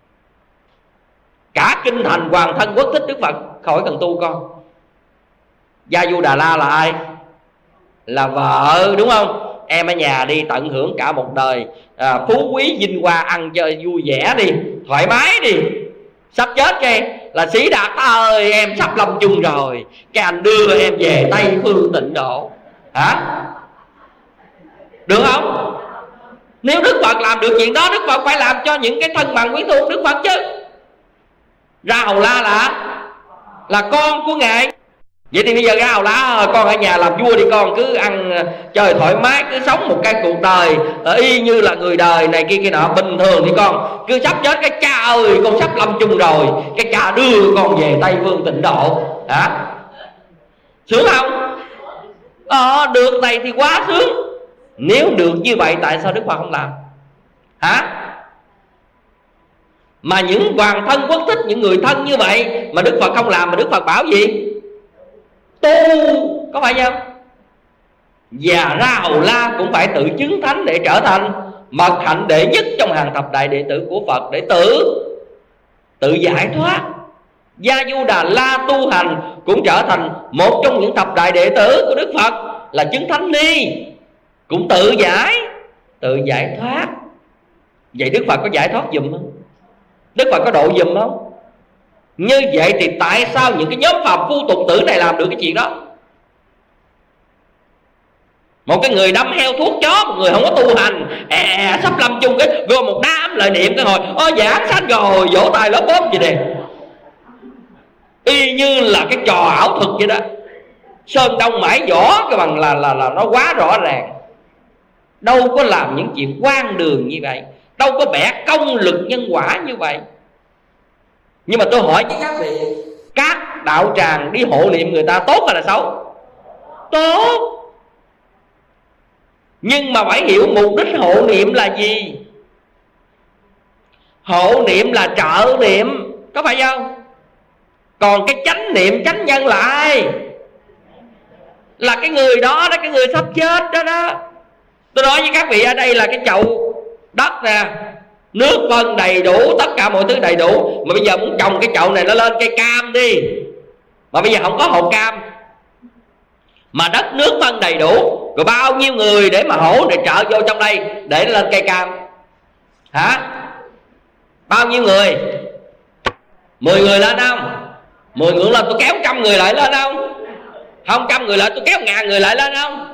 Cả kinh thành Hoàng Thân Quốc Thích Đức Phật khỏi cần tu con. Gia Du Đà La là ai? Là vợ, đúng không? Em ở nhà đi tận hưởng cả một đời phú quý vinh hoa, ăn chơi vui vẻ đi, thoải mái đi. Sắp chết cái là Sĩ Đạt ơi, em sắp lâm chung rồi, cái anh đưa em về Tây Phương tịnh độ. Hả? Được không? Nếu Đức Phật làm được chuyện đó, Đức Phật phải làm cho những cái thân bằng quyến thuộc Đức Phật chứ. Ra Hầu La là con của Ngài. Vậy thì bây giờ Ra Hầu La, con ở nhà làm vua đi con, cứ ăn chơi thoải mái, cứ sống một cái cuộc đời y như là người đời này kia nọ bình thường đi con. Cứ sắp chết cái cha ơi, con sắp lâm chung rồi, cái cha đưa con về Tây Phương tịnh độ. Hả? Sướng không? Được này thì quá sướng. Nếu được như vậy tại sao Đức Phật không làm? Hả? Mà những Hoàng Thân Quốc Thích, những người thân như vậy mà Đức Phật không làm, mà Đức Phật bảo gì? Tu, có phải không? Và Ra Hầu La cũng phải tự chứng thánh để trở thành mật hạnh đệ nhất trong hàng thập đại đệ tử của Phật, để tự giải thoát. Gia Du Đà La tu hành cũng trở thành một trong những thập đại đệ tử của Đức Phật, là chứng thánh ni, cũng tự giải thoát. Vậy Đức Phật có giải thoát giùm không? Đức Phật có độ giùm không? Như vậy thì tại sao những cái nhóm phàm phu tục tử này làm được cái chuyện đó? Một cái người đâm heo thuốc chó, một người không có tu hành, sắp lâm chung cái gom một đám lời niệm cái hồi giảng sanh rồi vỗ tay lớp bóp gì nè, y như là cái trò ảo thuật vậy đó. Sơn đông mãi võ cái bằng là nó quá rõ ràng. Đâu có làm những chuyện hoang đường như vậy, đâu có bẻ công lực nhân quả như vậy. Nhưng mà tôi hỏi với các vị, các đạo tràng đi hộ niệm người ta tốt hay là xấu? Tốt. Nhưng mà phải hiểu mục đích hộ niệm là gì. Hộ niệm là trợ niệm, có phải không? Còn cái chánh niệm, chánh nhân là ai? Là cái người đó, cái người sắp chết đó. Tôi nói với các vị, ở đây là cái chậu đất nè, nước phân đầy đủ, tất cả mọi thứ đầy đủ. Mà bây giờ muốn trồng cái chậu này nó lên cây cam đi, mà bây giờ không có hột cam, mà đất nước phân đầy đủ, rồi bao nhiêu người để mà hỗ để trợ vô trong đây để lên cây cam? Hả? Bao nhiêu người? 10 người lên không? 10 người lên tôi kéo 100 người lại lên không? Không, 100 người lại tôi kéo 1000 người lại lên không?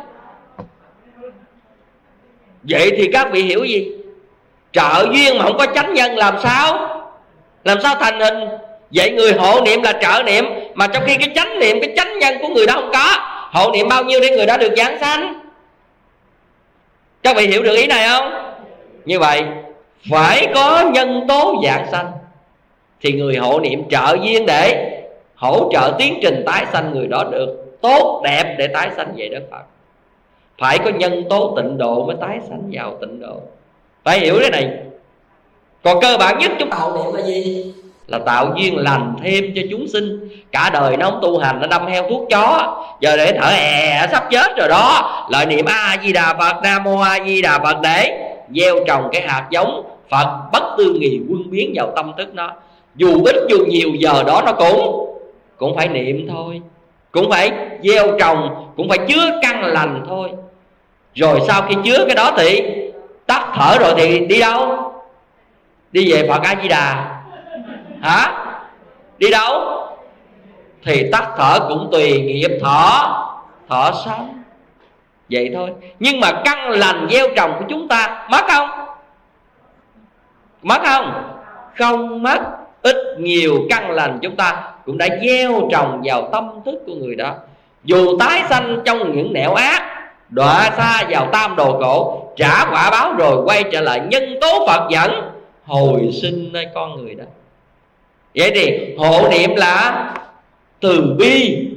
Vậy thì các vị hiểu gì? Trợ duyên mà không có chánh nhân làm sao thành hình? Vậy người hộ niệm là trợ niệm, mà trong khi cái chánh niệm, cái chánh nhân của người đó không có. Hộ niệm bao nhiêu để người đó được giảng sanh? Các vị hiểu được ý này không? Như vậy phải có nhân tố giảng sanh thì người hộ niệm trợ duyên để hỗ trợ tiến trình tái sanh người đó được tốt đẹp để tái sanh về đất Phật. Phải có nhân tố tịnh độ mới tái sanh vào tịnh độ. Phải hiểu cái này. Còn cơ bản nhất chúng ta hộ niệm là gì? Là tạo duyên lành thêm cho chúng sinh. Cả đời nó không tu hành, nó đâm heo thuốc chó, giờ để thở sắp chết rồi đó, lời niệm A Di Đà Phật, Nam Mô A Di Đà Phật để gieo trồng cái hạt giống Phật bất tư nghì quân biến vào tâm thức nó. Dù ít dù nhiều giờ đó nó cũng phải niệm thôi, cũng phải gieo trồng, cũng phải chứa căn lành thôi. Rồi sau khi chứa cái đó thì tắt thở rồi thì đi đâu? Đi về Phật A Di Đà. Hả? Đi đâu? Thì tắt thở cũng tùy nghiệp thọ sống. Vậy thôi. Nhưng mà căn lành gieo trồng của chúng ta mất không? Mất không? Không mất. ít nhiều căn lành chúng ta cũng đã gieo trồng vào tâm thức của người đó. Dù tái sanh trong những nẻo ác, đọa xa vào tam đồ khổ, trả quả báo rồi quay trở lại nhân tố Phật dẫn, hồi sinh nơi con người đó. Vậy thì hộ niệm là từ bi.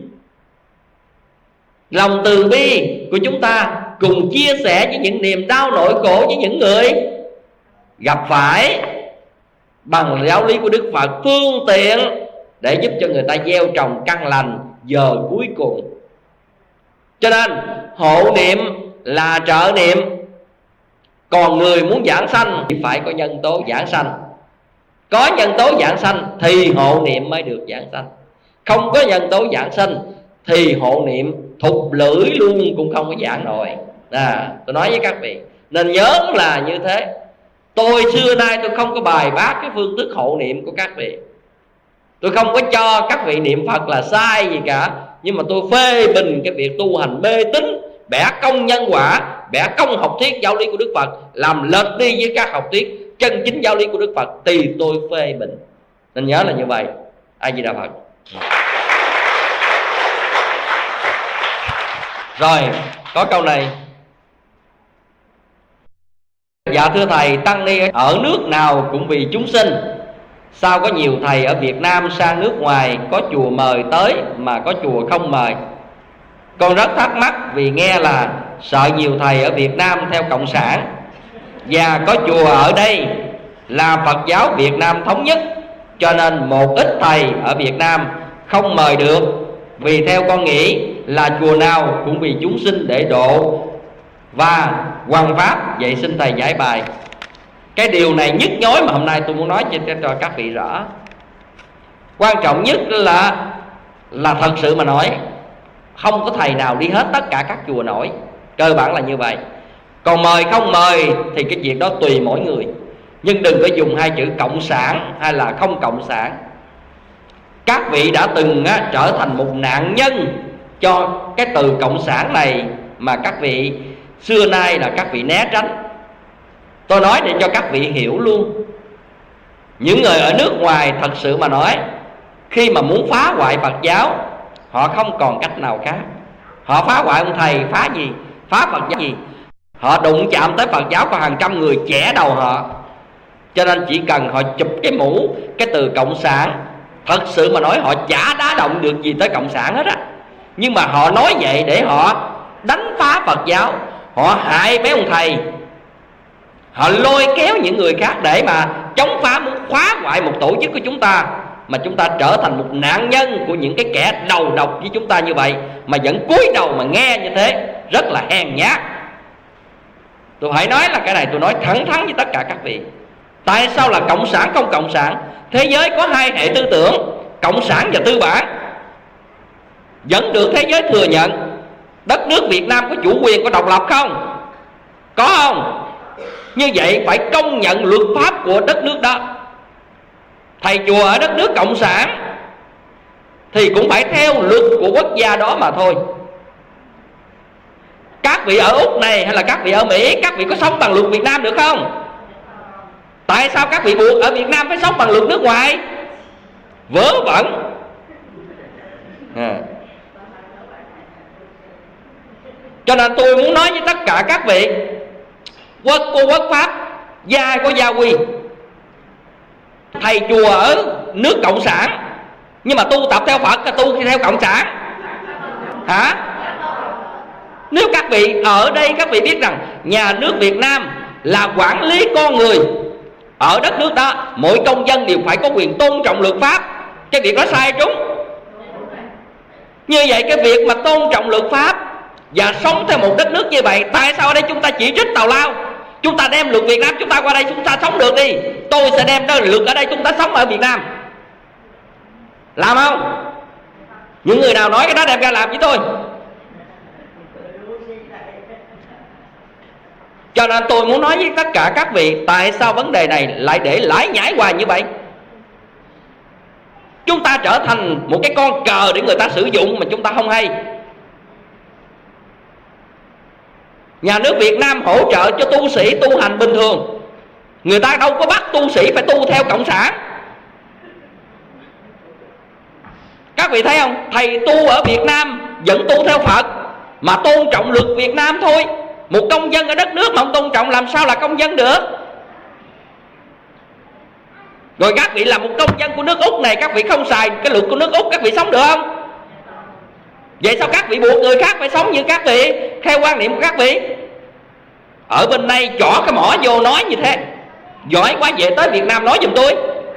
Lòng từ bi của chúng ta cùng chia sẻ với những niềm đau nỗi khổ với những người gặp phải, bằng giáo lý của Đức Phật, phương tiện để giúp cho người ta gieo trồng căn lành giờ cuối cùng. Cho nên hộ niệm là trợ niệm. Còn người muốn giảng sanh thì phải có nhân tố giảng sanh. Có nhân tố giảng sanh thì hộ niệm mới được giảng sanh. Không có nhân tố giảng sanh thì hộ niệm thục lưỡi luôn cũng không có giảng nổi. Tôi nói với các vị nên nhớ là như thế. Tôi xưa nay tôi không có bài bác cái phương thức hộ niệm của các vị. Tôi không có cho các vị niệm Phật là sai gì cả. Nhưng mà tôi phê bình cái việc tu hành mê tín, bẻ công nhân quả, bẻ công học thuyết giáo lý của Đức Phật, làm lệch đi với các học thuyết chân chính giáo lý của Đức Phật, thì tôi phê bình. Nên nhớ là như vậy. A Di Đà Phật. Rồi, có câu này. Dạ thưa thầy, tăng ni ở nước nào cũng vì chúng sinh, sao có nhiều thầy ở Việt Nam sang nước ngoài có chùa mời tới mà có chùa không mời? Con rất thắc mắc vì nghe là sợ nhiều thầy ở Việt Nam theo Cộng sản, và có chùa ở đây là Phật giáo Việt Nam thống nhất, cho nên một ít thầy ở Việt Nam không mời được. Vì theo con nghĩ là chùa nào cũng vì chúng sinh để độ và hoằng pháp. Vậy xin thầy giải bài. Cái điều này nhức nhối mà hôm nay tôi muốn nói cho các vị rõ. Quan trọng nhất là thật sự mà nói, không có thầy nào đi hết tất cả các chùa nổi. Cơ bản là như vậy. Còn mời không mời thì cái việc đó tùy mỗi người. Nhưng đừng có dùng hai chữ cộng sản hay là không cộng sản. Các vị đã từng trở thành một nạn nhân cho cái từ cộng sản này mà các vị xưa nay là các vị né tránh. Tôi nói để cho các vị hiểu luôn. Những người ở nước ngoài thật sự mà nói, khi mà muốn phá hoại Phật giáo, họ không còn cách nào khác. Họ phá hoại ông thầy, phá gì? Phá Phật giáo gì? Họ đụng chạm tới Phật giáo có hàng trăm người chẻ đầu họ. Cho nên chỉ cần họ chụp cái mũ, cái từ cộng sản, thật sự mà nói họ chả đá động được gì tới cộng sản hết á. Nhưng mà họ nói vậy để họ đánh phá Phật giáo, họ hại mấy ông thầy, họ lôi kéo những người khác để mà chống phá, muốn phá hoại một tổ chức của chúng ta. Mà chúng ta trở thành một nạn nhân của những cái kẻ đầu độc với chúng ta như vậy, mà vẫn cúi đầu mà nghe như thế, rất là hèn nhát. Tôi phải nói là cái này tôi nói thẳng thắn với tất cả các vị. Tại sao là cộng sản không cộng sản? Thế giới có hai hệ tư tưởng, cộng sản và tư bản, vẫn được thế giới thừa nhận. Đất nước Việt Nam có chủ quyền, có độc lập không? Có không? Như vậy phải công nhận luật pháp của đất nước đó. Thầy chùa ở đất nước cộng sản thì cũng phải theo luật của quốc gia đó mà thôi. Các vị ở Úc này hay là các vị ở Mỹ, các vị có sống bằng luật Việt Nam được không? Tại sao các vị buộc ở Việt Nam phải sống bằng luật nước ngoài? Vớ vẩn. Cho nên tôi muốn nói với tất cả các vị, quốc của quốc pháp, gia có gia quy. Thầy chùa ở nước cộng sản nhưng mà tu tập theo Phật, tu theo cộng sản hả? Nếu các vị ở đây các vị biết rằng nhà nước Việt Nam là quản lý con người, ở đất nước đó mỗi công dân đều phải có quyền tôn trọng luật pháp, cái việc đó sai trúng. Như vậy cái việc mà tôn trọng luật pháp và sống theo một đất nước như vậy, tại sao ở đây chúng ta chỉ trích tào lao? Chúng ta đem luật Việt Nam chúng ta qua đây chúng ta sống được đi. Tôi sẽ đem đó luật ở đây chúng ta sống ở Việt Nam. Làm không? Những người nào nói cái đó đem ra làm với tôi. Cho nên tôi muốn nói với tất cả các vị, tại sao vấn đề này lại để lải nhải hoài như vậy? Chúng ta trở thành một cái con cờ để người ta sử dụng mà chúng ta không hay. Nhà nước Việt Nam hỗ trợ cho tu sĩ tu hành bình thường. Người ta đâu có bắt tu sĩ phải tu theo cộng sản. Các vị thấy không? Thầy tu ở Việt Nam vẫn tu theo Phật, mà tôn trọng luật Việt Nam thôi. Một công dân ở đất nước mà không tôn trọng làm sao là công dân được? Rồi các vị là một công dân của nước Úc này, các vị không xài cái luật của nước Úc, các vị sống được không? Vậy sao các vị buộc người khác phải sống như các vị theo quan niệm của các vị? Ở bên đây chỏ cái mỏ vô nói như thế. Giỏi quá, về tới Việt Nam nói giùm tôi.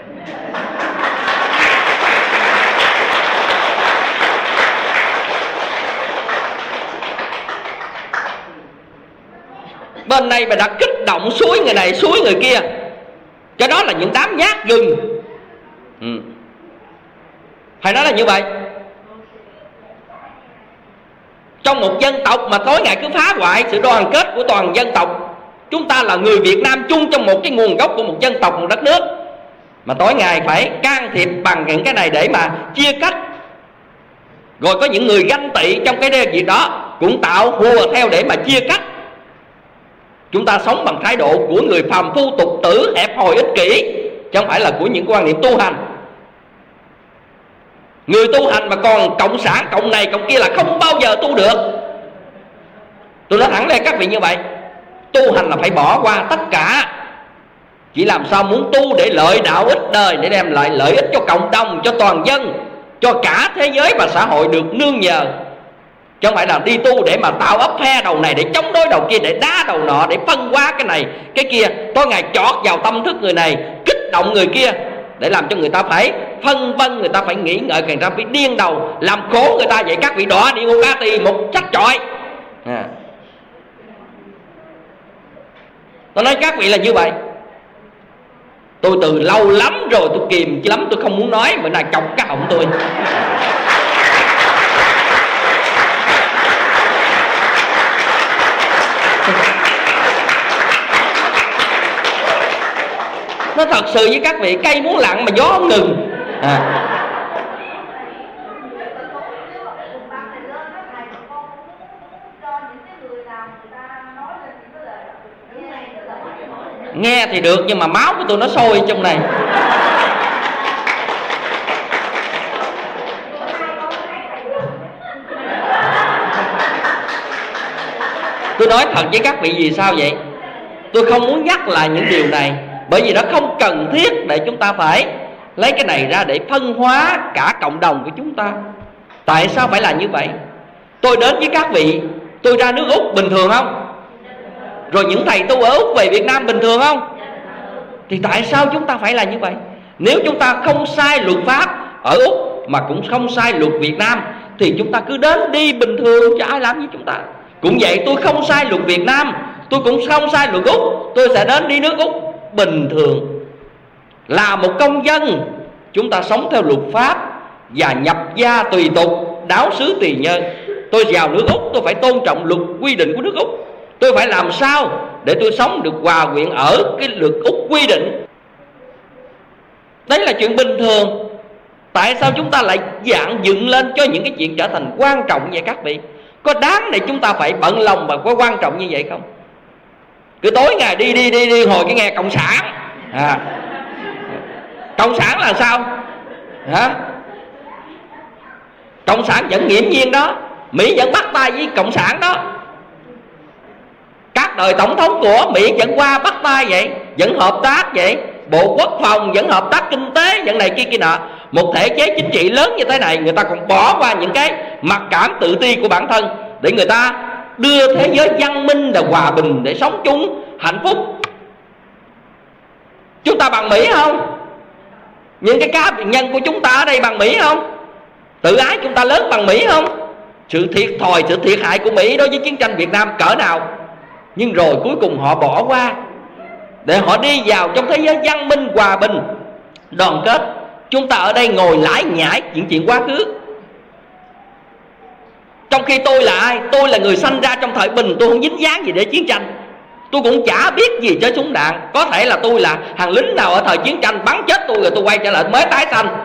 Bên đây mà đã kích động suối người này suối người kia, cái đó là những đám nhát gừng. Phải nói là như vậy. Trong một dân tộc mà tối ngày cứ phá hoại sự đoàn kết của toàn dân tộc. Chúng ta là người Việt Nam chung trong một cái nguồn gốc của một dân tộc, một đất nước, mà tối ngày phải can thiệp bằng những cái này để mà chia cách. Rồi có những người ganh tị trong cái việc đó cũng tạo hùa theo để mà chia cách. Chúng ta sống bằng thái độ của người phàm phu tục tử, hẹp hòi ích kỷ, chứ không phải là của những quan niệm tu hành. Người tu hành mà còn cộng sản, cộng này cộng kia là không bao giờ tu được. Tôi nói thẳng lên các vị như vậy. Tu hành là phải bỏ qua tất cả, chỉ làm sao muốn tu để lợi đạo ích đời, để đem lại lợi ích cho cộng đồng, cho toàn dân, cho cả thế giới và xã hội được nương nhờ. Chứ không phải là đi tu để mà tạo ấp phe đầu này, để chống đối đầu kia, để đá đầu nọ, để phân hóa cái này cái kia. Tối ngày chọt vào tâm thức người này, kích động người kia, để làm cho người ta phải phân vân, người ta phải nghĩ ngợi, người ta phải điên đầu, làm khổ người ta. Vậy các vị đọa địa ngục A Tỳ một sách trọi. Tôi nói các vị là như vậy. Tôi từ lâu lắm rồi, tôi kìm lắm, tôi không muốn nói, bữa nay chọc cái họng tôi. Nó thật sự với các vị, cây muốn lặng mà gió không ngừng. Nghe thì được nhưng mà máu của tôi nó sôi trong này. Tôi nói thật với các vị vì sao vậy? Tôi không muốn nhắc lại những điều này, bởi vì nó không cần thiết để chúng ta phải lấy cái này ra để phân hóa cả cộng đồng của chúng ta. Tại sao phải là như vậy? Tôi đến với các vị, tôi ra nước Úc bình thường không? Rồi những thầy tu ở Úc về Việt Nam bình thường không? Thì tại sao chúng ta phải là như vậy? Nếu chúng ta không sai luật pháp ở Úc mà cũng không sai luật Việt Nam, thì chúng ta cứ đến đi bình thường, chứ ai làm gì chúng ta. Cũng vậy, tôi không sai luật Việt Nam, tôi cũng không sai luật Úc, tôi sẽ đến đi nước Úc bình thường. Là một công dân, chúng ta sống theo luật pháp và nhập gia tùy tục, đáo xứ tùy nhân. Tôi vào nước Úc, tôi phải tôn trọng luật quy định của nước Úc. Tôi phải làm sao để tôi sống được hòa quyện ở cái luật Úc quy định. Đấy là chuyện bình thường. Tại sao chúng ta lại dạn dựng lên cho những cái chuyện trở thành quan trọng vậy các vị? Có đáng để chúng ta phải bận lòng và có quan trọng như vậy không? Cứ tối ngày đi hồi cái nghe cộng sản. Cộng sản là sao? Cộng sản vẫn nghiễm nhiên đó, Mỹ vẫn bắt tay với cộng sản đó. Các đời tổng thống của Mỹ vẫn qua bắt tay vậy, vẫn hợp tác vậy. Bộ Quốc phòng vẫn hợp tác kinh tế, vẫn này kia nọ. Một thể chế chính trị lớn như thế này, người ta còn bỏ qua những cái mặc cảm tự ti của bản thân để người ta đưa thế giới văn minh và hòa bình để sống chung hạnh phúc. Chúng ta bằng Mỹ không? Những cái cá nhân của chúng ta ở đây bằng Mỹ không? Tự ái chúng ta lớn bằng Mỹ không? Sự thiệt thòi, sự thiệt hại của Mỹ đối với chiến tranh Việt Nam cỡ nào. Nhưng rồi cuối cùng họ bỏ qua để họ đi vào trong thế giới văn minh, hòa bình, đoàn kết. Chúng ta ở đây ngồi lải nhải những chuyện quá khứ. Trong khi tôi là ai? Tôi là người sanh ra trong thời bình, tôi không dính dáng gì để chiến tranh. Tôi cũng chả biết gì chơi súng đạn. Có thể là tôi là hàng lính nào ở thời chiến tranh bắn chết tôi rồi tôi quay trở lại mới tái sanh.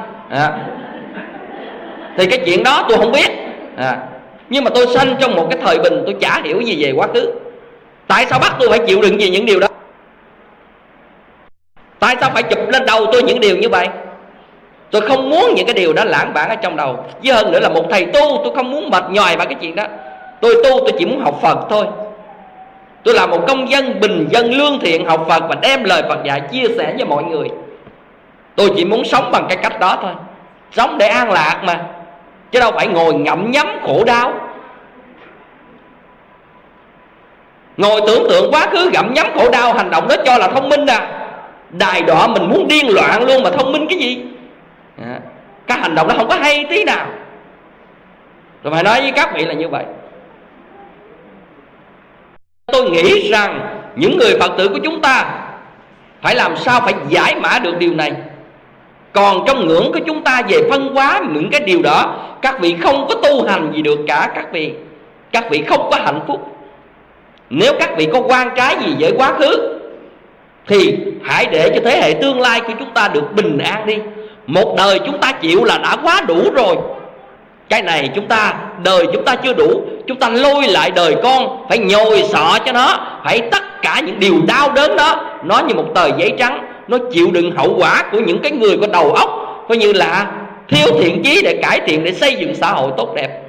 Thì cái chuyện đó tôi không biết. Nhưng mà tôi sanh trong một cái thời bình, tôi chả hiểu gì về quá khứ. Tại sao bắt tôi phải chịu đựng gì những điều đó? Tại sao phải chụp lên đầu tôi những điều như vậy? Tôi không muốn những cái điều đó lãng vảng ở trong đầu. Với hơn nữa là một thầy tu, tôi không muốn mệt nhòi vào cái chuyện đó. Tôi tu tôi chỉ muốn học Phật thôi. Tôi là một công dân bình dân lương thiện, học Phật và đem lời Phật dạy chia sẻ với mọi người. Tôi chỉ muốn sống bằng cái cách đó thôi. Sống để an lạc mà, chứ đâu phải ngồi ngậm nhấm khổ đau. Ngồi tưởng tượng quá khứ gặm nhấm khổ đau, hành động đó cho là thông minh à. Đài đọa mình muốn điên loạn luôn mà thông minh cái gì. Các hành động đó không có hay tí nào. Tôi phải nói với các vị là như vậy. Tôi nghĩ rằng những người Phật tử của chúng ta phải làm sao phải giải mã được điều này. Còn trong ngưỡng của chúng ta về phân hóa những cái điều đó, các vị không có tu hành gì được cả. Các vị không có hạnh phúc. Nếu các vị có oan trái gì với quá khứ thì hãy để cho thế hệ tương lai của chúng ta được bình an đi. Một đời chúng ta chịu là đã quá đủ rồi. Cái này đời chúng ta chưa đủ. Chúng ta lôi lại đời con, phải nhồi sọ cho nó, phải tất cả những điều đau đớn đó, nó như một tờ giấy trắng, nó chịu đựng hậu quả của những cái người có đầu óc coi như là thiếu thiện chí để cải thiện, để xây dựng xã hội tốt đẹp.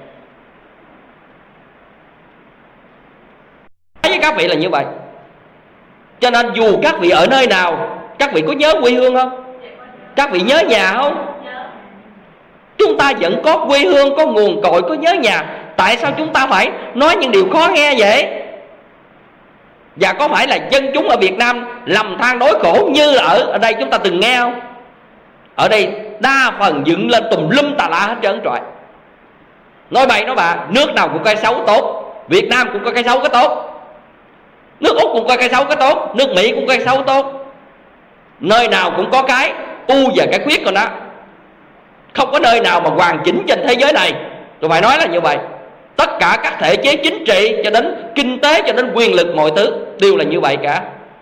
Nói với các vị là như vậy. Cho nên dù các vị ở nơi nào, các vị có nhớ quê hương không? Các vị nhớ nhà không? Chúng ta vẫn có quê hương, có nguồn cội, có nhớ nhà. Tại sao chúng ta phải nói những điều khó nghe vậy? Và có phải là dân chúng ở Việt Nam lầm than đối khổ như ở đây chúng ta từng nghe không? Ở đây đa phần dựng lên tùm lum tà la hết trơn trọi. Nói bậy nói bạ, nước nào cũng có cái xấu tốt. Việt Nam cũng có cái xấu cái tốt. Nước Úc cũng có cái xấu cái tốt. Nước Mỹ cũng có cái xấu tốt. Nơi nào cũng có cái ưu và cái khuyết của nó. Không có nơi nào mà hoàn chỉnh trên thế giới này. Tôi phải nói là như vậy. Tất cả các thể chế chính trị cho đến kinh tế, cho đến quyền lực, mọi thứ đều là như vậy cả.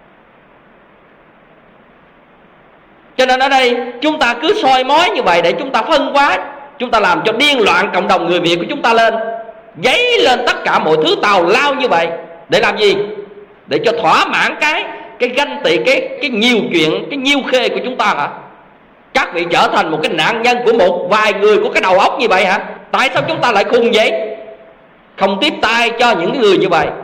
Cho nên ở đây chúng ta cứ soi mói như vậy để chúng ta phân hóa, chúng ta làm cho điên loạn cộng đồng người Việt của chúng ta lên, dấy lên tất cả mọi thứ tào lao như vậy. Để làm gì? Để cho thỏa mãn cái ganh tị, cái nhiều chuyện, cái nhiêu khê của chúng ta hả? Các vị trở thành một cái nạn nhân của một vài người có cái đầu óc như vậy hả? Tại sao chúng ta lại khùng vậy? Không tiếp tay cho những người như vậy.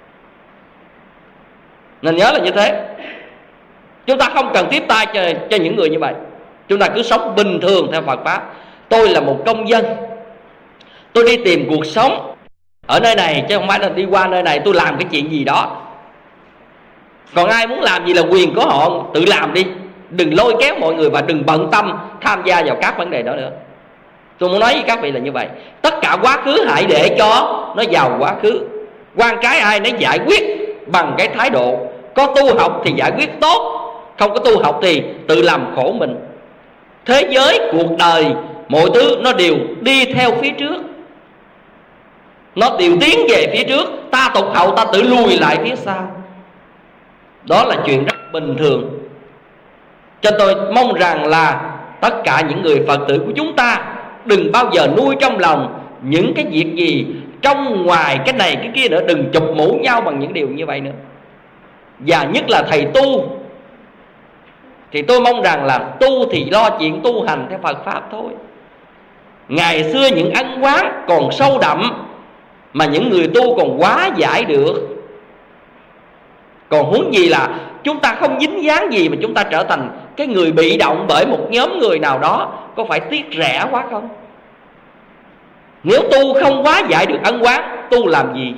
Nên nhớ là như thế. Chúng ta không cần tiếp tay cho những người như vậy. Chúng ta cứ sống bình thường theo Phật Pháp. Tôi là một công dân, tôi đi tìm cuộc sống ở nơi này, chứ không phải là đi qua nơi này tôi làm cái chuyện gì đó. Còn ai muốn làm gì là quyền của họ, tự làm đi. Đừng lôi kéo mọi người và đừng bận tâm tham gia vào các vấn đề đó nữa. Tôi muốn nói với các vị là như vậy. Tất cả quá khứ hãy để cho nó vào quá khứ. Quan trái ai nó giải quyết bằng cái thái độ. Có tu học thì giải quyết tốt, không có tu học thì tự làm khổ mình. Thế giới, cuộc đời, mọi thứ nó đều đi theo phía trước, nó đều tiến về phía trước. Ta tụt hậu, ta tự lùi lại phía sau. Đó là chuyện rất bình thường. Cho tôi mong rằng là tất cả những người Phật tử của chúng ta đừng bao giờ nuôi trong lòng những cái việc gì trong ngoài cái này cái kia nữa. Đừng chụp mũ nhau bằng những điều như vậy nữa. Và nhất là thầy tu, thì tôi mong rằng là tu thì lo chuyện tu hành theo Phật Pháp thôi. Ngày xưa những ân oán còn sâu đậm mà những người tu còn hóa giải được. Còn huống gì là chúng ta không dính dáng gì mà chúng ta trở thành cái người bị động bởi một nhóm người nào đó. Có phải tiếc rẻ quá không? Nếu tu không hóa giải được ân oán, tu làm gì?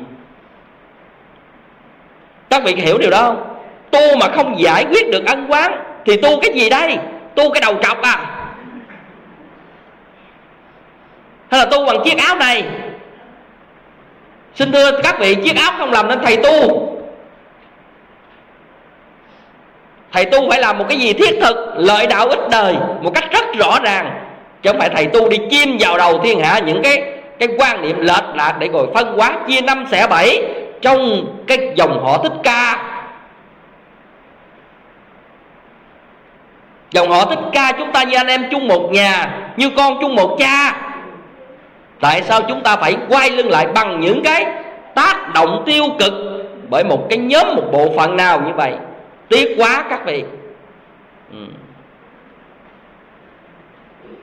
Các vị hiểu điều đó không? Tu mà không giải quyết được ân oán thì tu cái gì đây? Tu cái đầu trọc à? Hay là tu bằng chiếc áo này? Xin thưa các vị, chiếc áo không làm nên thầy tu. Thầy tu phải làm một cái gì thiết thực, lợi đạo ích đời một cách rất rõ ràng. Chứ không phải thầy tu đi chim vào đầu thiên hạ những cái quan niệm lệch lạc để rồi phân hóa chia năm xẻ bảy trong cái dòng họ Thích Ca. Dòng họ Thích Ca chúng ta như anh em chung một nhà, như con chung một cha. Tại sao chúng ta phải quay lưng lại bằng những cái tác động tiêu cực bởi một cái nhóm, một bộ phận nào như vậy? Tiếc quá các vị.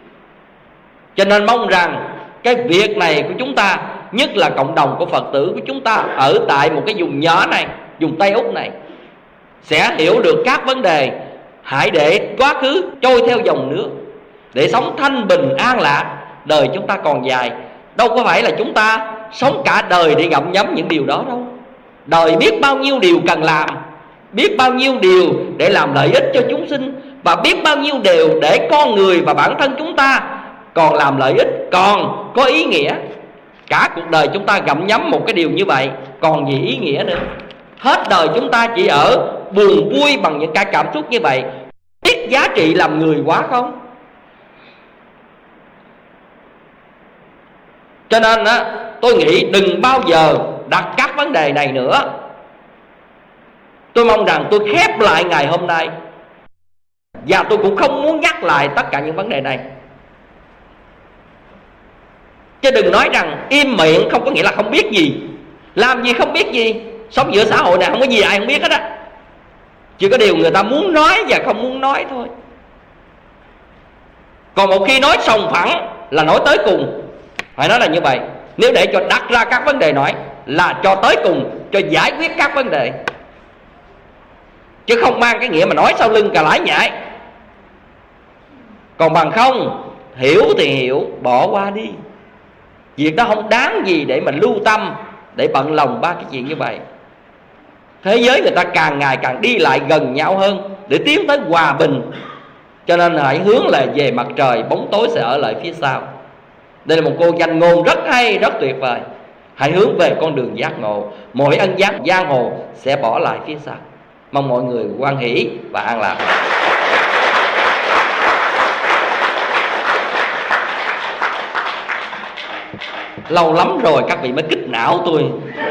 Cho nên mong rằng cái việc này của chúng ta, nhất là cộng đồng của Phật tử của chúng ta ở tại một cái vùng nhỏ này, vùng Tây Úc này, sẽ hiểu được các vấn đề. Hãy để quá khứ trôi theo dòng nước, để sống thanh bình an lạc. Đời chúng ta còn dài, đâu có phải là chúng ta sống cả đời để gặm nhấm những điều đó đâu. Đời biết bao nhiêu điều cần làm, biết bao nhiêu điều để làm lợi ích cho chúng sinh, và biết bao nhiêu điều để con người và bản thân chúng ta còn làm lợi ích, còn có ý nghĩa. Cả cuộc đời chúng ta gặm nhấm một cái điều như vậy, còn gì ý nghĩa nữa. Hết đời chúng ta chỉ ở buồn vui bằng những cái cảm xúc như vậy, biết giá trị làm người quá không? Cho nên tôi nghĩ đừng bao giờ đặt các vấn đề này nữa. Tôi mong rằng tôi khép lại ngày hôm nay, và tôi cũng không muốn nhắc lại tất cả những vấn đề này. Chứ đừng nói rằng im miệng không có nghĩa là không biết gì. Làm gì không biết gì. Sống giữa xã hội này không có gì ai không biết hết á. Chỉ có điều người ta muốn nói và không muốn nói thôi. Còn một khi nói sòng phẳng là nói tới cùng. Phải nói là như vậy. Nếu để cho đặt ra các vấn đề nói là cho tới cùng, cho giải quyết các vấn đề, chứ không mang cái nghĩa mà nói sau lưng cà lái nhảy. Còn bằng không, hiểu thì hiểu, bỏ qua đi. Việc đó không đáng gì để mình lưu tâm, để bận lòng ba cái chuyện như vậy. Thế giới người ta càng ngày càng đi lại gần nhau hơn, để tiến tới hòa bình. Cho nên hãy hướng là về mặt trời, bóng tối sẽ ở lại phía sau. Đây là một câu danh ngôn rất hay, rất tuyệt vời. Hãy hướng về con đường giác ngộ, mọi ân giác giang hồ sẽ bỏ lại phía sau. Mong mọi người hoan hỷ và an lạc. Lâu lắm rồi các vị mới kích não tôi.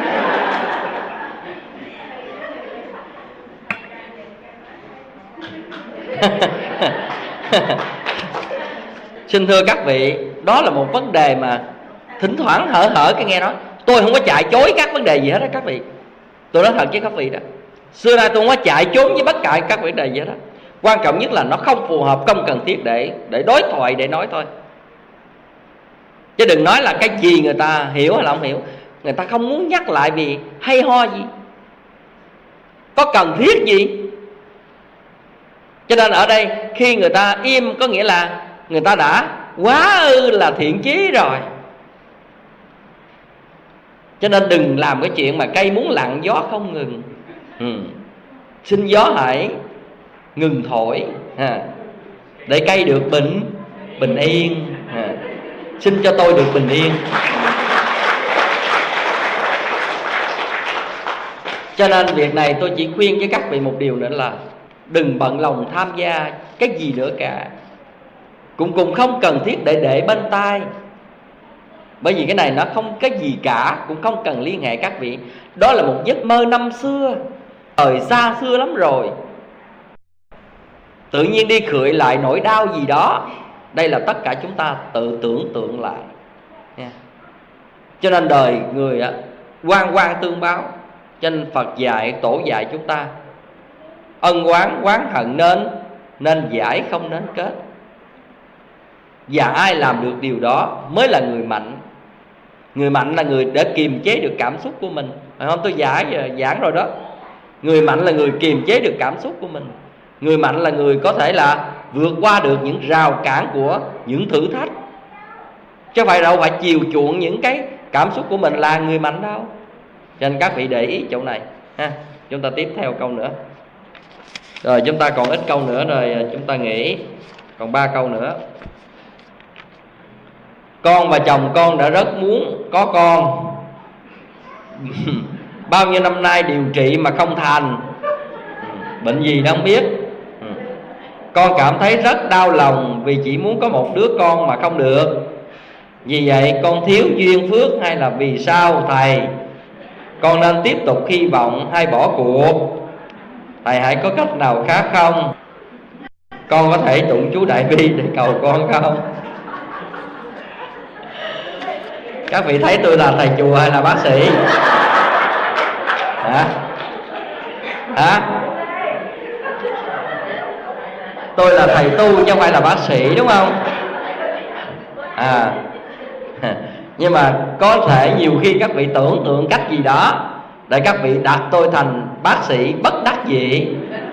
Xin thưa các vị, đó là một vấn đề mà thỉnh thoảng hở cái nghe nói. Tôi không có chạy chối các vấn đề gì hết đó các vị. Tôi nói thật với các vị đó, xưa nay tôi không có chạy trốn với bất cả các vấn đề gì hết đó. Quan trọng nhất là nó không phù hợp, không cần thiết để đối thoại, để nói thôi. Chứ đừng nói là cái gì người ta hiểu hay là không hiểu. Người ta không muốn nhắc lại vì hay ho gì, có cần thiết gì. Cho nên ở đây khi người ta im có nghĩa là người ta đã quá là thiện chí rồi. Cho nên đừng làm cái chuyện mà cây muốn lặng gió không ngừng. Xin gió hãy ngừng thổi để cây được bình yên. Xin cho tôi được bình yên. Cho nên việc này tôi chỉ khuyên với các vị một điều nữa là đừng bận lòng tham gia cái gì nữa cả. Cũng không cần thiết để bên tai. Bởi vì cái này nó không cái gì cả, cũng không cần liên hệ các vị. Đó là một giấc mơ năm xưa, thời xa xưa lắm rồi. Tự nhiên đi khựi lại nỗi đau gì đó. Đây là tất cả chúng ta tự tưởng tượng lại. Cho nên đời người quan tương báo. Cho nên Phật dạy, tổ dạy chúng ta ân oán hận nên giải không nên kết. Và ai làm được điều đó mới là người mạnh. Người mạnh là người để kiềm chế được cảm xúc của mình. Phải không? Tôi giảng rồi đó. Người mạnh là người kiềm chế được cảm xúc của mình. Người mạnh là người có thể là vượt qua được những rào cản của những thử thách. Chứ phải đâu phải chiều chuộng những cái cảm xúc của mình là người mạnh đâu. Cho nên các vị để ý chỗ này ha. Chúng ta tiếp theo câu nữa. Rồi chúng ta còn ít câu nữa rồi chúng ta nghỉ. Còn 3 câu nữa. Con và chồng con đã rất muốn có con. Bao nhiêu năm nay điều trị mà không thành. Bệnh gì đâu không biết. Con cảm thấy rất đau lòng vì chỉ muốn có một đứa con mà không được. Vì vậy con thiếu duyên phước hay là vì sao thầy? Con nên tiếp tục hy vọng hay bỏ cuộc? Thầy hãy có cách nào khác không? Con có thể tụng chú Đại Bi để cầu con không? Các vị thấy tôi là thầy chùa hay là bác sĩ? Hả? Tôi là thầy tu chứ không phải là bác sĩ, đúng không? Nhưng mà có thể nhiều khi các vị tưởng tượng cách gì đó để các vị đặt tôi thành bác sĩ bất đắc dĩ,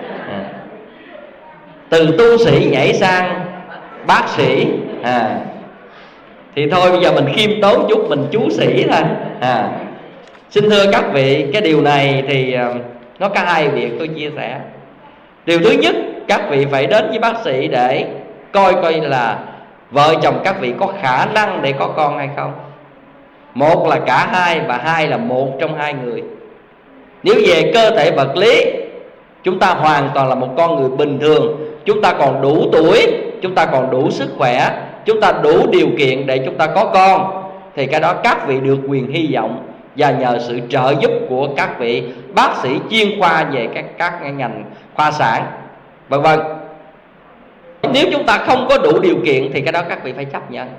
từ tu sĩ nhảy sang bác sĩ. Thì thôi bây giờ mình khiêm tốn chút, mình chú sĩ thôi. Xin thưa các vị, cái điều này thì nó có hai việc tôi chia sẻ. Điều thứ nhất, các vị phải đến với bác sĩ để coi là vợ chồng các vị có khả năng để có con hay không. Một là cả hai, và hai là một trong hai người. Nếu về cơ thể vật lý, chúng ta hoàn toàn là một con người bình thường, chúng ta còn đủ tuổi, chúng ta còn đủ sức khỏe, chúng ta đủ điều kiện để chúng ta có con, thì cái đó các vị được quyền hy vọng, và nhờ sự trợ giúp của các vị bác sĩ chuyên khoa về các ngành khoa sản vân vân. Nếu chúng ta không có đủ điều kiện thì cái đó các vị phải chấp nhận.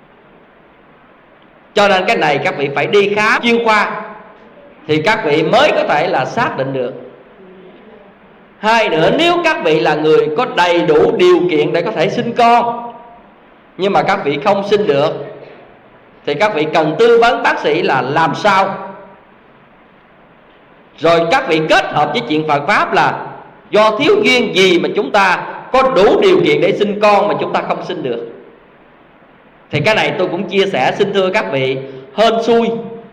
Cho nên cái này các vị phải đi khám chuyên khoa thì các vị mới có thể là xác định được. Hai nữa, nếu các vị là người có đầy đủ điều kiện để có thể sinh con, nhưng mà các vị không sinh được, thì các vị cần tư vấn bác sĩ là làm sao. Rồi các vị kết hợp với chuyện Phật Pháp là do thiếu duyên gì mà chúng ta có đủ điều kiện để sinh con mà chúng ta không sinh được. Thì cái này tôi cũng chia sẻ, xin thưa các vị, hên xui.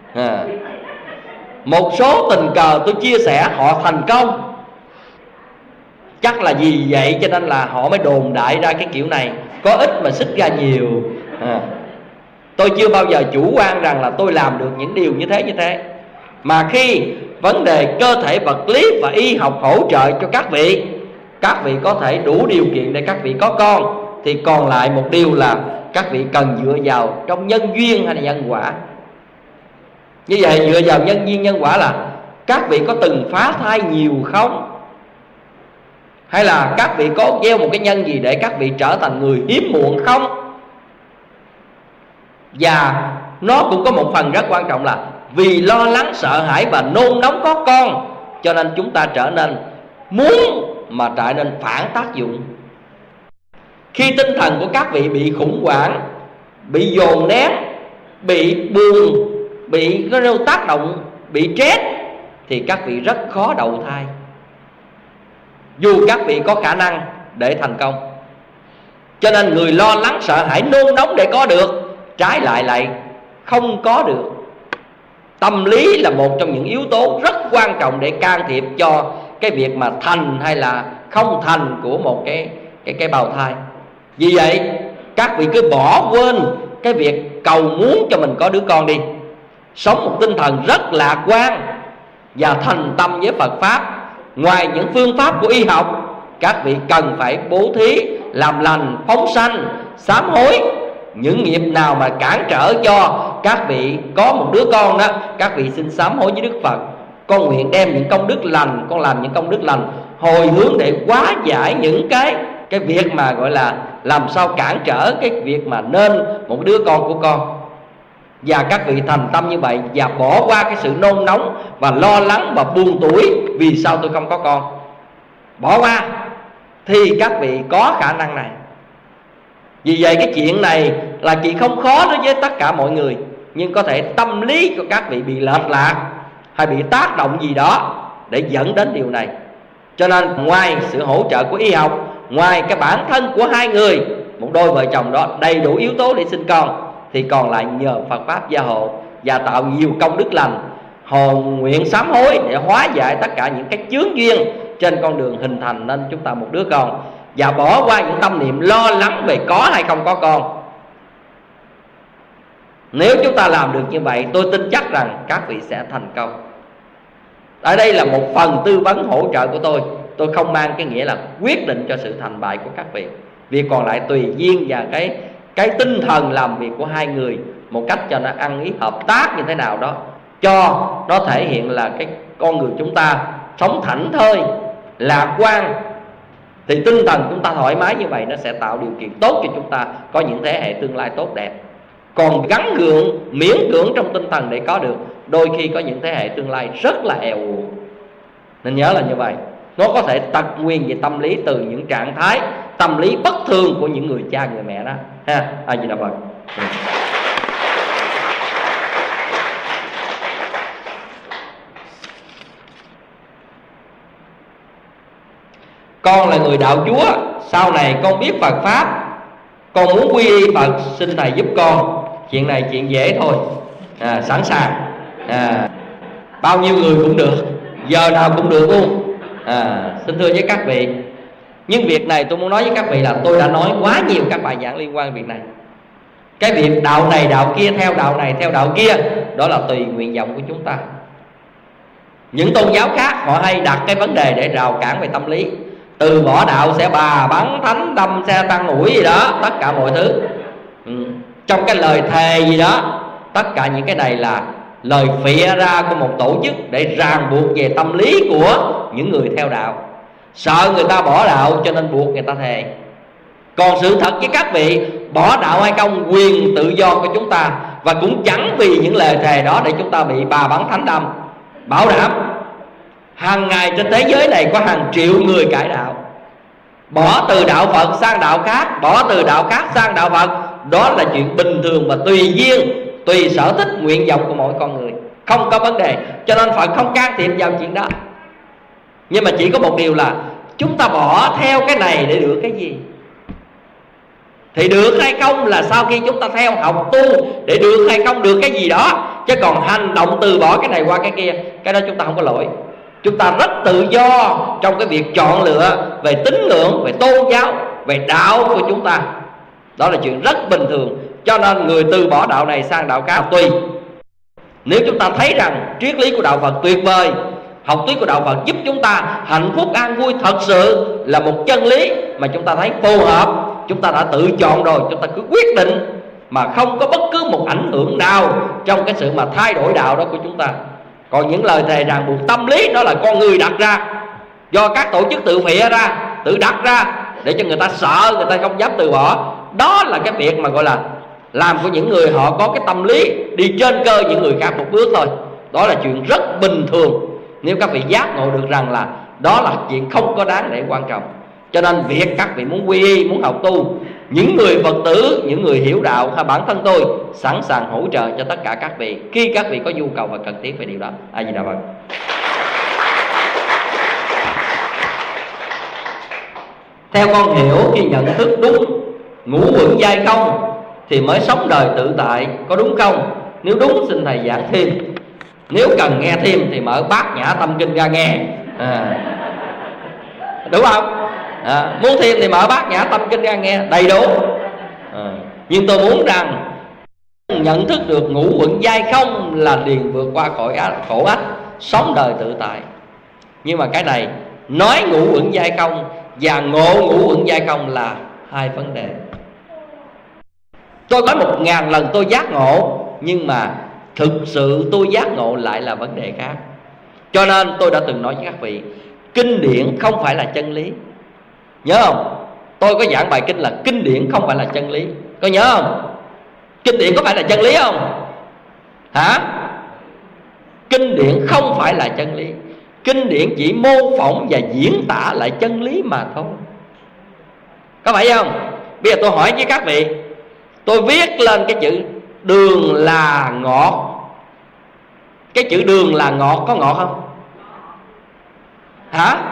Một số tình cờ tôi chia sẻ họ thành công, chắc là vì vậy cho nên là họ mới đồn đại ra cái kiểu này, có ít mà xích ra nhiều. Tôi chưa bao giờ chủ quan rằng là tôi làm được những điều như thế. Mà khi vấn đề cơ thể vật lý và y học hỗ trợ cho các vị có thể đủ điều kiện để các vị có con, thì còn lại một điều là các vị cần dựa vào trong nhân duyên hay là nhân quả. Như vậy dựa vào nhân duyên nhân quả là các vị có từng phá thai nhiều không, hay là các vị có gieo một cái nhân gì để các vị trở thành người hiếm muộn không. Và nó cũng có một phần rất quan trọng là vì lo lắng sợ hãi và nôn nóng có con, cho nên chúng ta trở nên muốn mà trở nên phản tác dụng. Khi tinh thần của các vị bị khủng hoảng, bị dồn nén, bị buồn, bị tác động, bị stress, thì các vị rất khó đậu thai, dù các vị có khả năng để thành công. Cho nên người lo lắng sợ hãi nôn nóng để có được, trái lại không có được. Tâm lý là một trong những yếu tố rất quan trọng để can thiệp cho cái việc mà thành hay là không thành của một cái bào thai. Vì vậy các vị cứ bỏ quên cái việc cầu muốn cho mình có đứa con đi, sống một tinh thần rất lạc quan và thành tâm với Phật Pháp. Ngoài những phương pháp của y học, các vị cần phải bố thí, làm lành, phóng sanh, sám hối. Những nghiệp nào mà cản trở cho các vị có một đứa con đó, các vị xin sám hối với Đức Phật. Con nguyện đem những công đức lành, con làm những công đức lành hồi hướng để hóa giải những cái việc mà gọi là làm sao cản trở cái việc mà nên một đứa con của con. Và các vị thành tâm như vậy và bỏ qua cái sự nôn nóng và lo lắng và buồn tủi vì sao tôi không có con, bỏ qua, thì các vị có khả năng này. Vì vậy cái chuyện này là chuyện không khó đối với tất cả mọi người, nhưng có thể tâm lý của các vị bị lệch lạc hay bị tác động gì đó để dẫn đến điều này. Cho nên ngoài sự hỗ trợ của y học, ngoài cái bản thân của hai người, một đôi vợ chồng đó đầy đủ yếu tố để sinh con, thì còn lại nhờ Phật Pháp gia hộ và tạo nhiều công đức lành, hồn nguyện sám hối để hóa giải tất cả những cái chướng duyên trên con đường hình thành nên chúng ta một đứa con, và bỏ qua những tâm niệm lo lắng về có hay không có con. Nếu chúng ta làm được như vậy, tôi tin chắc rằng các vị sẽ thành công. Ở đây là một phần tư vấn hỗ trợ của tôi không mang cái nghĩa là quyết định cho sự thành bại của các vị. Việc còn lại tùy duyên và cái tinh thần làm việc của hai người một cách cho nó ăn ý hợp tác như thế nào đó, cho nó thể hiện là cái con người chúng ta sống thảnh thơi, lạc quan, thì tinh thần chúng ta thoải mái như vậy, nó sẽ tạo điều kiện tốt cho chúng ta có những thế hệ tương lai tốt đẹp. Còn gắn gượng, miễn cưỡng trong tinh thần để có được, đôi khi có những thế hệ tương lai rất là eo uột. Nên nhớ là như vậy. Nó có thể tật nguyên về tâm lý từ những trạng thái tâm lý bất thường của những người cha người mẹ đó ha. A Di Đà Phật. Con là người đạo Chúa, sau này con biết Phật Pháp, con muốn quy y Phật, xin Thầy giúp con. Chuyện này chuyện dễ thôi, sẵn sàng, bao nhiêu người cũng được, giờ nào cũng được luôn. Xin thưa với các vị, nhưng việc này tôi muốn nói với các vị là tôi đã nói quá nhiều các bài giảng liên quan việc này. Cái việc đạo này đạo kia, theo đạo này theo đạo kia, đó là tùy nguyện vọng của chúng ta. Những tôn giáo khác họ hay đặt cái vấn đề để rào cản về tâm lý. Từ bỏ đạo sẽ bà bắn thánh đâm xe tăng ủi gì đó, tất cả mọi thứ. Trong cái lời thề gì đó, tất cả những cái này là lời phịa ra của một tổ chức để ràng buộc về tâm lý của những người theo đạo. Sợ người ta bỏ đạo cho nên buộc người ta thề. Còn sự thật với các vị, bỏ đạo hay không quyền tự do của chúng ta. Và cũng chẳng vì những lời thề đó để chúng ta bị bà bắn thánh đâm. Bảo đảm hàng ngày trên thế giới này có hàng triệu người cải đạo, bỏ từ đạo Phật sang đạo khác, bỏ từ đạo khác sang đạo Phật. Đó là chuyện bình thường và tùy duyên, tùy sở thích nguyện vọng của mỗi con người, không có vấn đề. Cho nên Phật không can thiệp vào chuyện đó. Nhưng mà chỉ có một điều là chúng ta bỏ theo cái này để được cái gì? Thì được hay không là sau khi chúng ta theo học tu để được hay không được cái gì đó. Chứ còn hành động từ bỏ cái này qua cái kia, cái đó chúng ta không có lỗi. Chúng ta rất tự do trong cái việc chọn lựa về tín ngưỡng, về tôn giáo, về đạo của chúng ta. Đó là chuyện rất bình thường. Cho nên người từ bỏ đạo này sang đạo khác tùy. Nếu chúng ta thấy rằng triết lý của đạo Phật tuyệt vời, học thuyết của đạo Phật giúp chúng ta hạnh phúc an vui thật sự, là một chân lý mà chúng ta thấy phù hợp, chúng ta đã tự chọn rồi, chúng ta cứ quyết định mà không có bất cứ một ảnh hưởng nào trong cái sự mà thay đổi đạo đó của chúng ta. Còn những lời thề ràng buộc tâm lý đó là con người đặt ra, do các tổ chức tự phịa ra, tự đặt ra để cho người ta sợ, người ta không dám từ bỏ. Đó là cái việc mà gọi là làm của những người họ có cái tâm lý đi trên cơ những người khác một bước thôi. Đó là chuyện rất bình thường. Nếu các vị giác ngộ được rằng là đó là chuyện không có đáng để quan trọng. Cho nên việc các vị muốn quy y, muốn học tu, những người Phật tử, những người hiểu đạo hay bản thân tôi sẵn sàng hỗ trợ cho tất cả các vị khi các vị có nhu cầu và cần thiết về điều đó. A Di Đà Phật. Theo con hiểu, khi nhận thức đúng ngũ uẩn giai không thì mới sống đời tự tại, có đúng không? Nếu đúng xin Thầy giảng thêm. Nếu cần nghe thêm thì mở Bát Nhã Tâm Kinh ra nghe, đúng không? Muốn thêm thì mở Bát Nhã Tâm Kinh ra nghe đầy đủ. Nhưng tôi muốn rằng nhận thức được ngũ uẩn giai không là liền vượt qua khỏi khổ ách, sống đời tự tại. Nhưng mà cái này nói ngũ uẩn giai không và ngộ ngũ uẩn giai không là hai vấn đề. Tôi nói 1000 lần tôi giác ngộ, nhưng mà thực sự tôi giác ngộ lại là vấn đề khác. Cho nên tôi đã từng nói với các vị, kinh điển không phải là chân lý. Nhớ không? Tôi có giảng bài kinh là kinh điển không phải là chân lý. Có nhớ không? Kinh điển có phải là chân lý không? Hả? Kinh điển không phải là chân lý. Kinh điển chỉ mô phỏng và diễn tả lại chân lý mà thôi. Có phải không? Bây giờ tôi hỏi với các vị, tôi viết lên cái chữ đường là ngọt. Cái chữ đường là ngọt có ngọt không? Hả?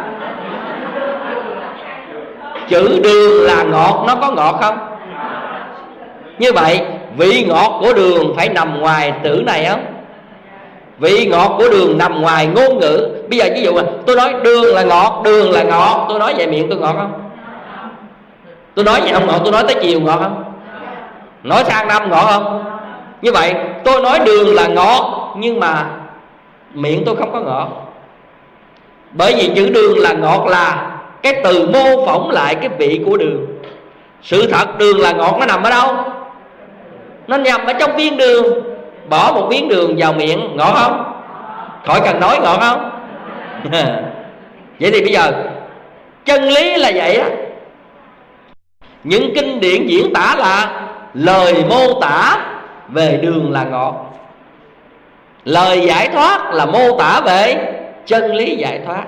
Chữ đường là ngọt nó có ngọt không? Như vậy vị ngọt của đường phải nằm ngoài chữ này không? Vị ngọt của đường nằm ngoài ngôn ngữ. Bây giờ ví dụ mà tôi nói đường là ngọt, đường là ngọt, tôi nói vậy miệng tôi ngọt không? Tôi nói vậy không ngọt, tôi nói tới chiều ngọt không? Nói sang năm ngọt không? Như vậy tôi nói đường là ngọt, nhưng mà miệng tôi không có ngọt. Bởi vì chữ đường là ngọt là cái từ mô phỏng lại cái vị của đường. Sự thật đường là ngọt nó nằm ở đâu? Nó nằm ở trong viên đường. Bỏ một miếng đường vào miệng ngọt không? Khỏi cần nói ngọt không? Vậy thì bây giờ chân lý là vậy á. Những kinh điển diễn tả là lời mô tả về đường là ngọt. Lời giải thoát là mô tả về chân lý giải thoát.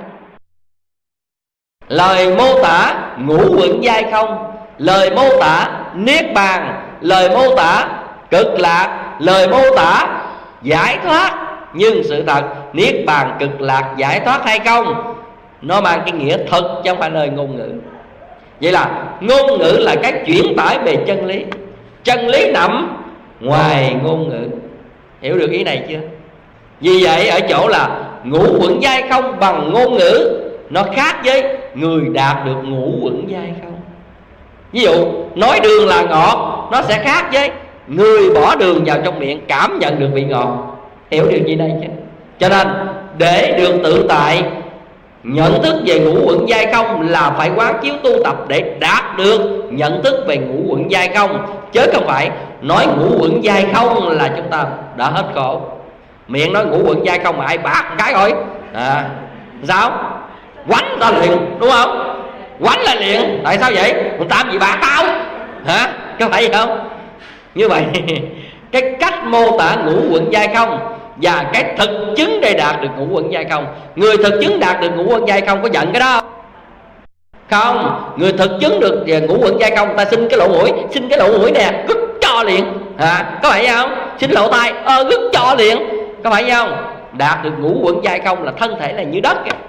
Lời mô tả ngũ uẩn giai không, lời mô tả niết bàn, lời mô tả Cực lạc lời mô tả giải thoát, nhưng sự thật niết bàn cực lạc giải thoát hay không, nó mang cái nghĩa thực chứ không phải nơi ngôn ngữ. Vậy là ngôn ngữ là cái chuyển tải về chân lý, chân lý nằm ngoài ngôn ngữ. Hiểu được ý này chưa? Vì vậy ở chỗ là ngũ uẩn giai không bằng ngôn ngữ, nó khác với người đạt được ngũ uẩn giai không. Ví dụ nói đường là ngọt, nó sẽ khác với người bỏ đường vào trong miệng cảm nhận được vị ngọt. Hiểu được gì đây chứ? Cho nên để được tự tại nhận thức về ngũ uẩn giai không là phải quán chiếu tu tập để đạt được nhận thức về ngũ uẩn giai không, chứ không phải nói ngũ uẩn giai không là chúng ta đã hết khổ. Miệng nói ngũ uẩn giai không mà ai bác một cái rồi sao quánh ta liền, đúng không? Quánh là liền. Tại sao vậy? Người ta làm gì bác tao hả? Có phải vậy không? Như vậy cái cách mô tả ngũ uẩn giai không và cái thực chứng để đạt được ngũ uẩn giai không. Người thực chứng đạt được ngũ uẩn giai không có giận cái đó không? Người thực chứng được về ngũ uẩn giai không, ta xin cái lỗ mũi, xin cái lỗ mũi nè, rứt cho liền có phải không? Xin lỗ tai, rứt cho liền, có phải không? Đạt được ngũ uẩn giai không là thân thể là như đất kìa,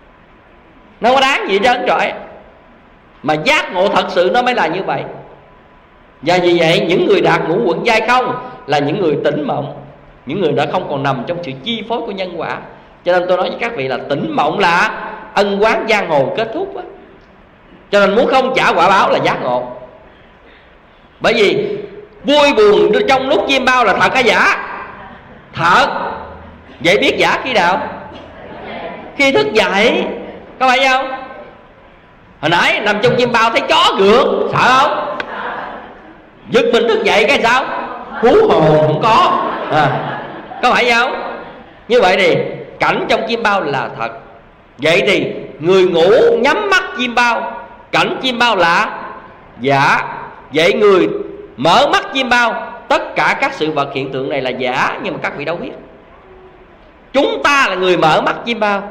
nó không có đáng gì hết trọi. Mà giác ngộ thật sự nó mới là như vậy. Và vì vậy những người đạt ngũ uẩn giai không là những người tỉnh mộng, những người đã không còn nằm trong sự chi phối của nhân quả. Cho nên tôi nói với các vị là tỉnh mộng là ân oán giang hồ kết thúc á. Cho nên muốn không trả quả báo là giác ngộ. Bởi vì vui buồn trong lúc chiêm bao là thật hay giả? Thật. Vậy biết giả khi nào? Khi thức dậy, có phải không? Hồi nãy nằm trong chiêm bao thấy chó gượt, sợ không? Giật mình thức dậy cái sao? Hú hồn không có có phải không? Như vậy thì cảnh trong chiêm bao là thật. Vậy thì người ngủ nhắm mắt chiêm bao, cảnh chiêm bao là giả. Vậy người mở mắt chiêm bao, tất cả các sự vật hiện tượng này là giả. Nhưng mà các vị đâu biết. Chúng ta là người mở mắt chiêm bao.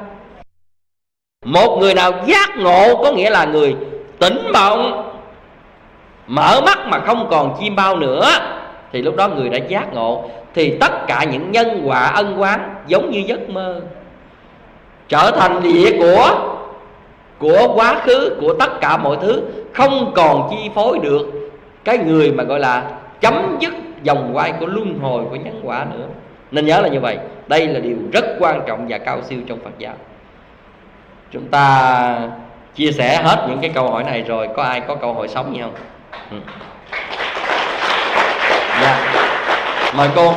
Một người nào giác ngộ có nghĩa là người tỉnh mộng, mở mắt mà không còn chiêm bao nữa, thì lúc đó người đã giác ngộ. Thì tất cả những nhân quả ân oán giống như giấc mơ, trở thành địa của quá khứ, của tất cả mọi thứ, không còn chi phối được cái người mà gọi là chấm dứt vòng quay của luân hồi của nhân quả nữa. Nên nhớ là như vậy. Đây là điều rất quan trọng và cao siêu trong Phật giáo. Chúng ta chia sẻ hết những cái câu hỏi này rồi, có ai có câu hỏi sống gì không? Dạ. Mời cô.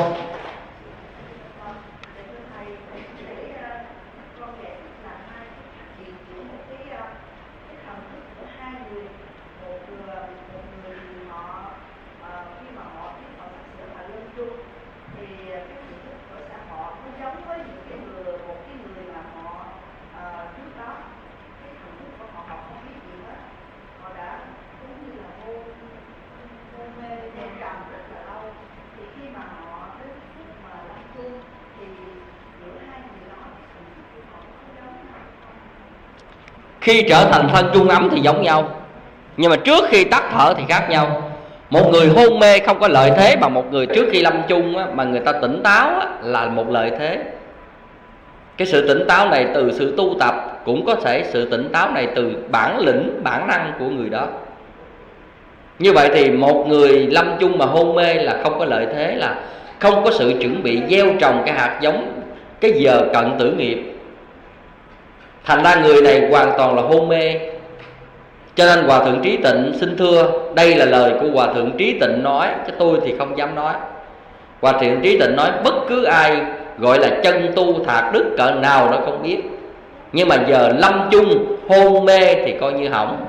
Khi trở thành thân trung ấm thì giống nhau, nhưng mà trước khi tắt thở thì khác nhau. Một người hôn mê không có lợi thế bằng một người trước khi lâm chung á, mà người ta tỉnh táo á, là một lợi thế. Cái sự tỉnh táo này từ sự tu tập, cũng có thể sự tỉnh táo này từ bản lĩnh, bản năng của người đó. Như vậy thì một người lâm chung mà hôn mê là không có lợi thế, là không có sự chuẩn bị gieo trồng cái hạt giống, cái giờ cận tử nghiệp. Thành ra người này hoàn toàn là hôn mê. Cho nên Hòa Thượng Trí Tịnh xin thưa, đây là lời của Hòa Thượng Trí Tịnh nói, chứ tôi thì không dám nói. Hòa Thượng Trí Tịnh nói bất cứ ai gọi là chân tu thạc đức cỡ nào nó không biết, nhưng mà giờ lâm chung hôn mê thì coi như hỏng.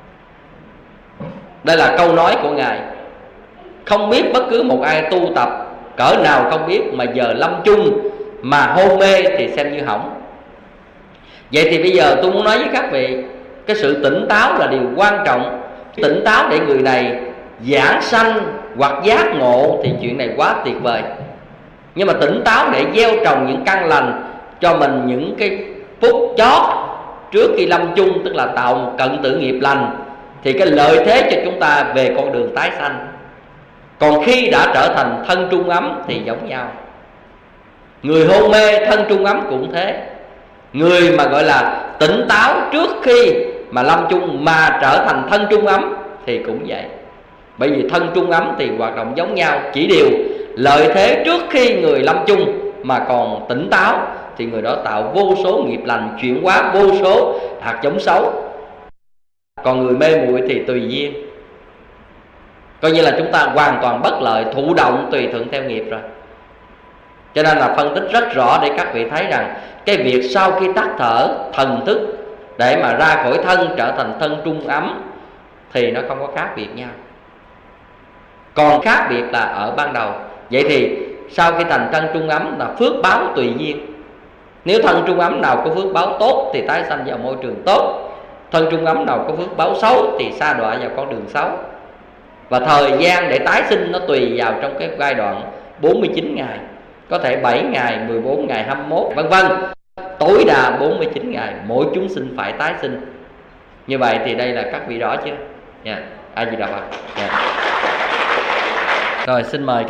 Đây là câu nói của Ngài. Không biết bất cứ một ai tu tập cỡ nào không biết, mà giờ lâm chung mà hôn mê thì xem như hỏng. Vậy thì bây giờ tôi muốn nói với các vị, cái sự tỉnh táo là điều quan trọng. Tỉnh táo để người này giảng sanh hoặc giác ngộ thì chuyện này quá tuyệt vời. Nhưng mà tỉnh táo để gieo trồng những căn lành cho mình những cái phút chót trước khi lâm chung, tức là tạo một cận tử nghiệp lành, thì cái lợi thế cho chúng ta về con đường tái sanh. Còn khi đã trở thành thân trung ấm thì giống nhau. Người hôn mê thân trung ấm cũng thế. Người mà gọi là tỉnh táo trước khi mà lâm chung mà trở thành thân trung ấm thì cũng vậy. Bởi vì thân trung ấm thì hoạt động giống nhau, chỉ điều lợi thế trước khi người lâm chung mà còn tỉnh táo thì người đó tạo vô số nghiệp lành, chuyển hóa vô số hạt giống xấu. Còn người mê muội thì tùy duyên, coi như là chúng ta hoàn toàn bất lợi, thụ động tùy thuận theo nghiệp rồi. Cho nên là phân tích rất rõ để các vị thấy rằng cái việc sau khi tắt thở thần thức để mà ra khỏi thân trở thành thân trung ấm thì nó không có khác biệt nhau. Còn khác biệt là ở ban đầu. Vậy thì sau khi thành thân trung ấm là phước báo tùy duyên. Nếu thân trung ấm nào có phước báo tốt thì tái sanh vào môi trường tốt, thân trung ấm nào có phước báo xấu thì sa đọa vào con đường xấu. Và thời gian để tái sinh nó tùy vào trong cái giai đoạn 49 ngày, có thể 7 ngày, 14 ngày, 21 vân vân. Tối đa 49 ngày mỗi chúng sinh phải tái sinh. Như vậy thì đây là các vị rõ chứ nha. A Di Đà Phật. Rồi xin mời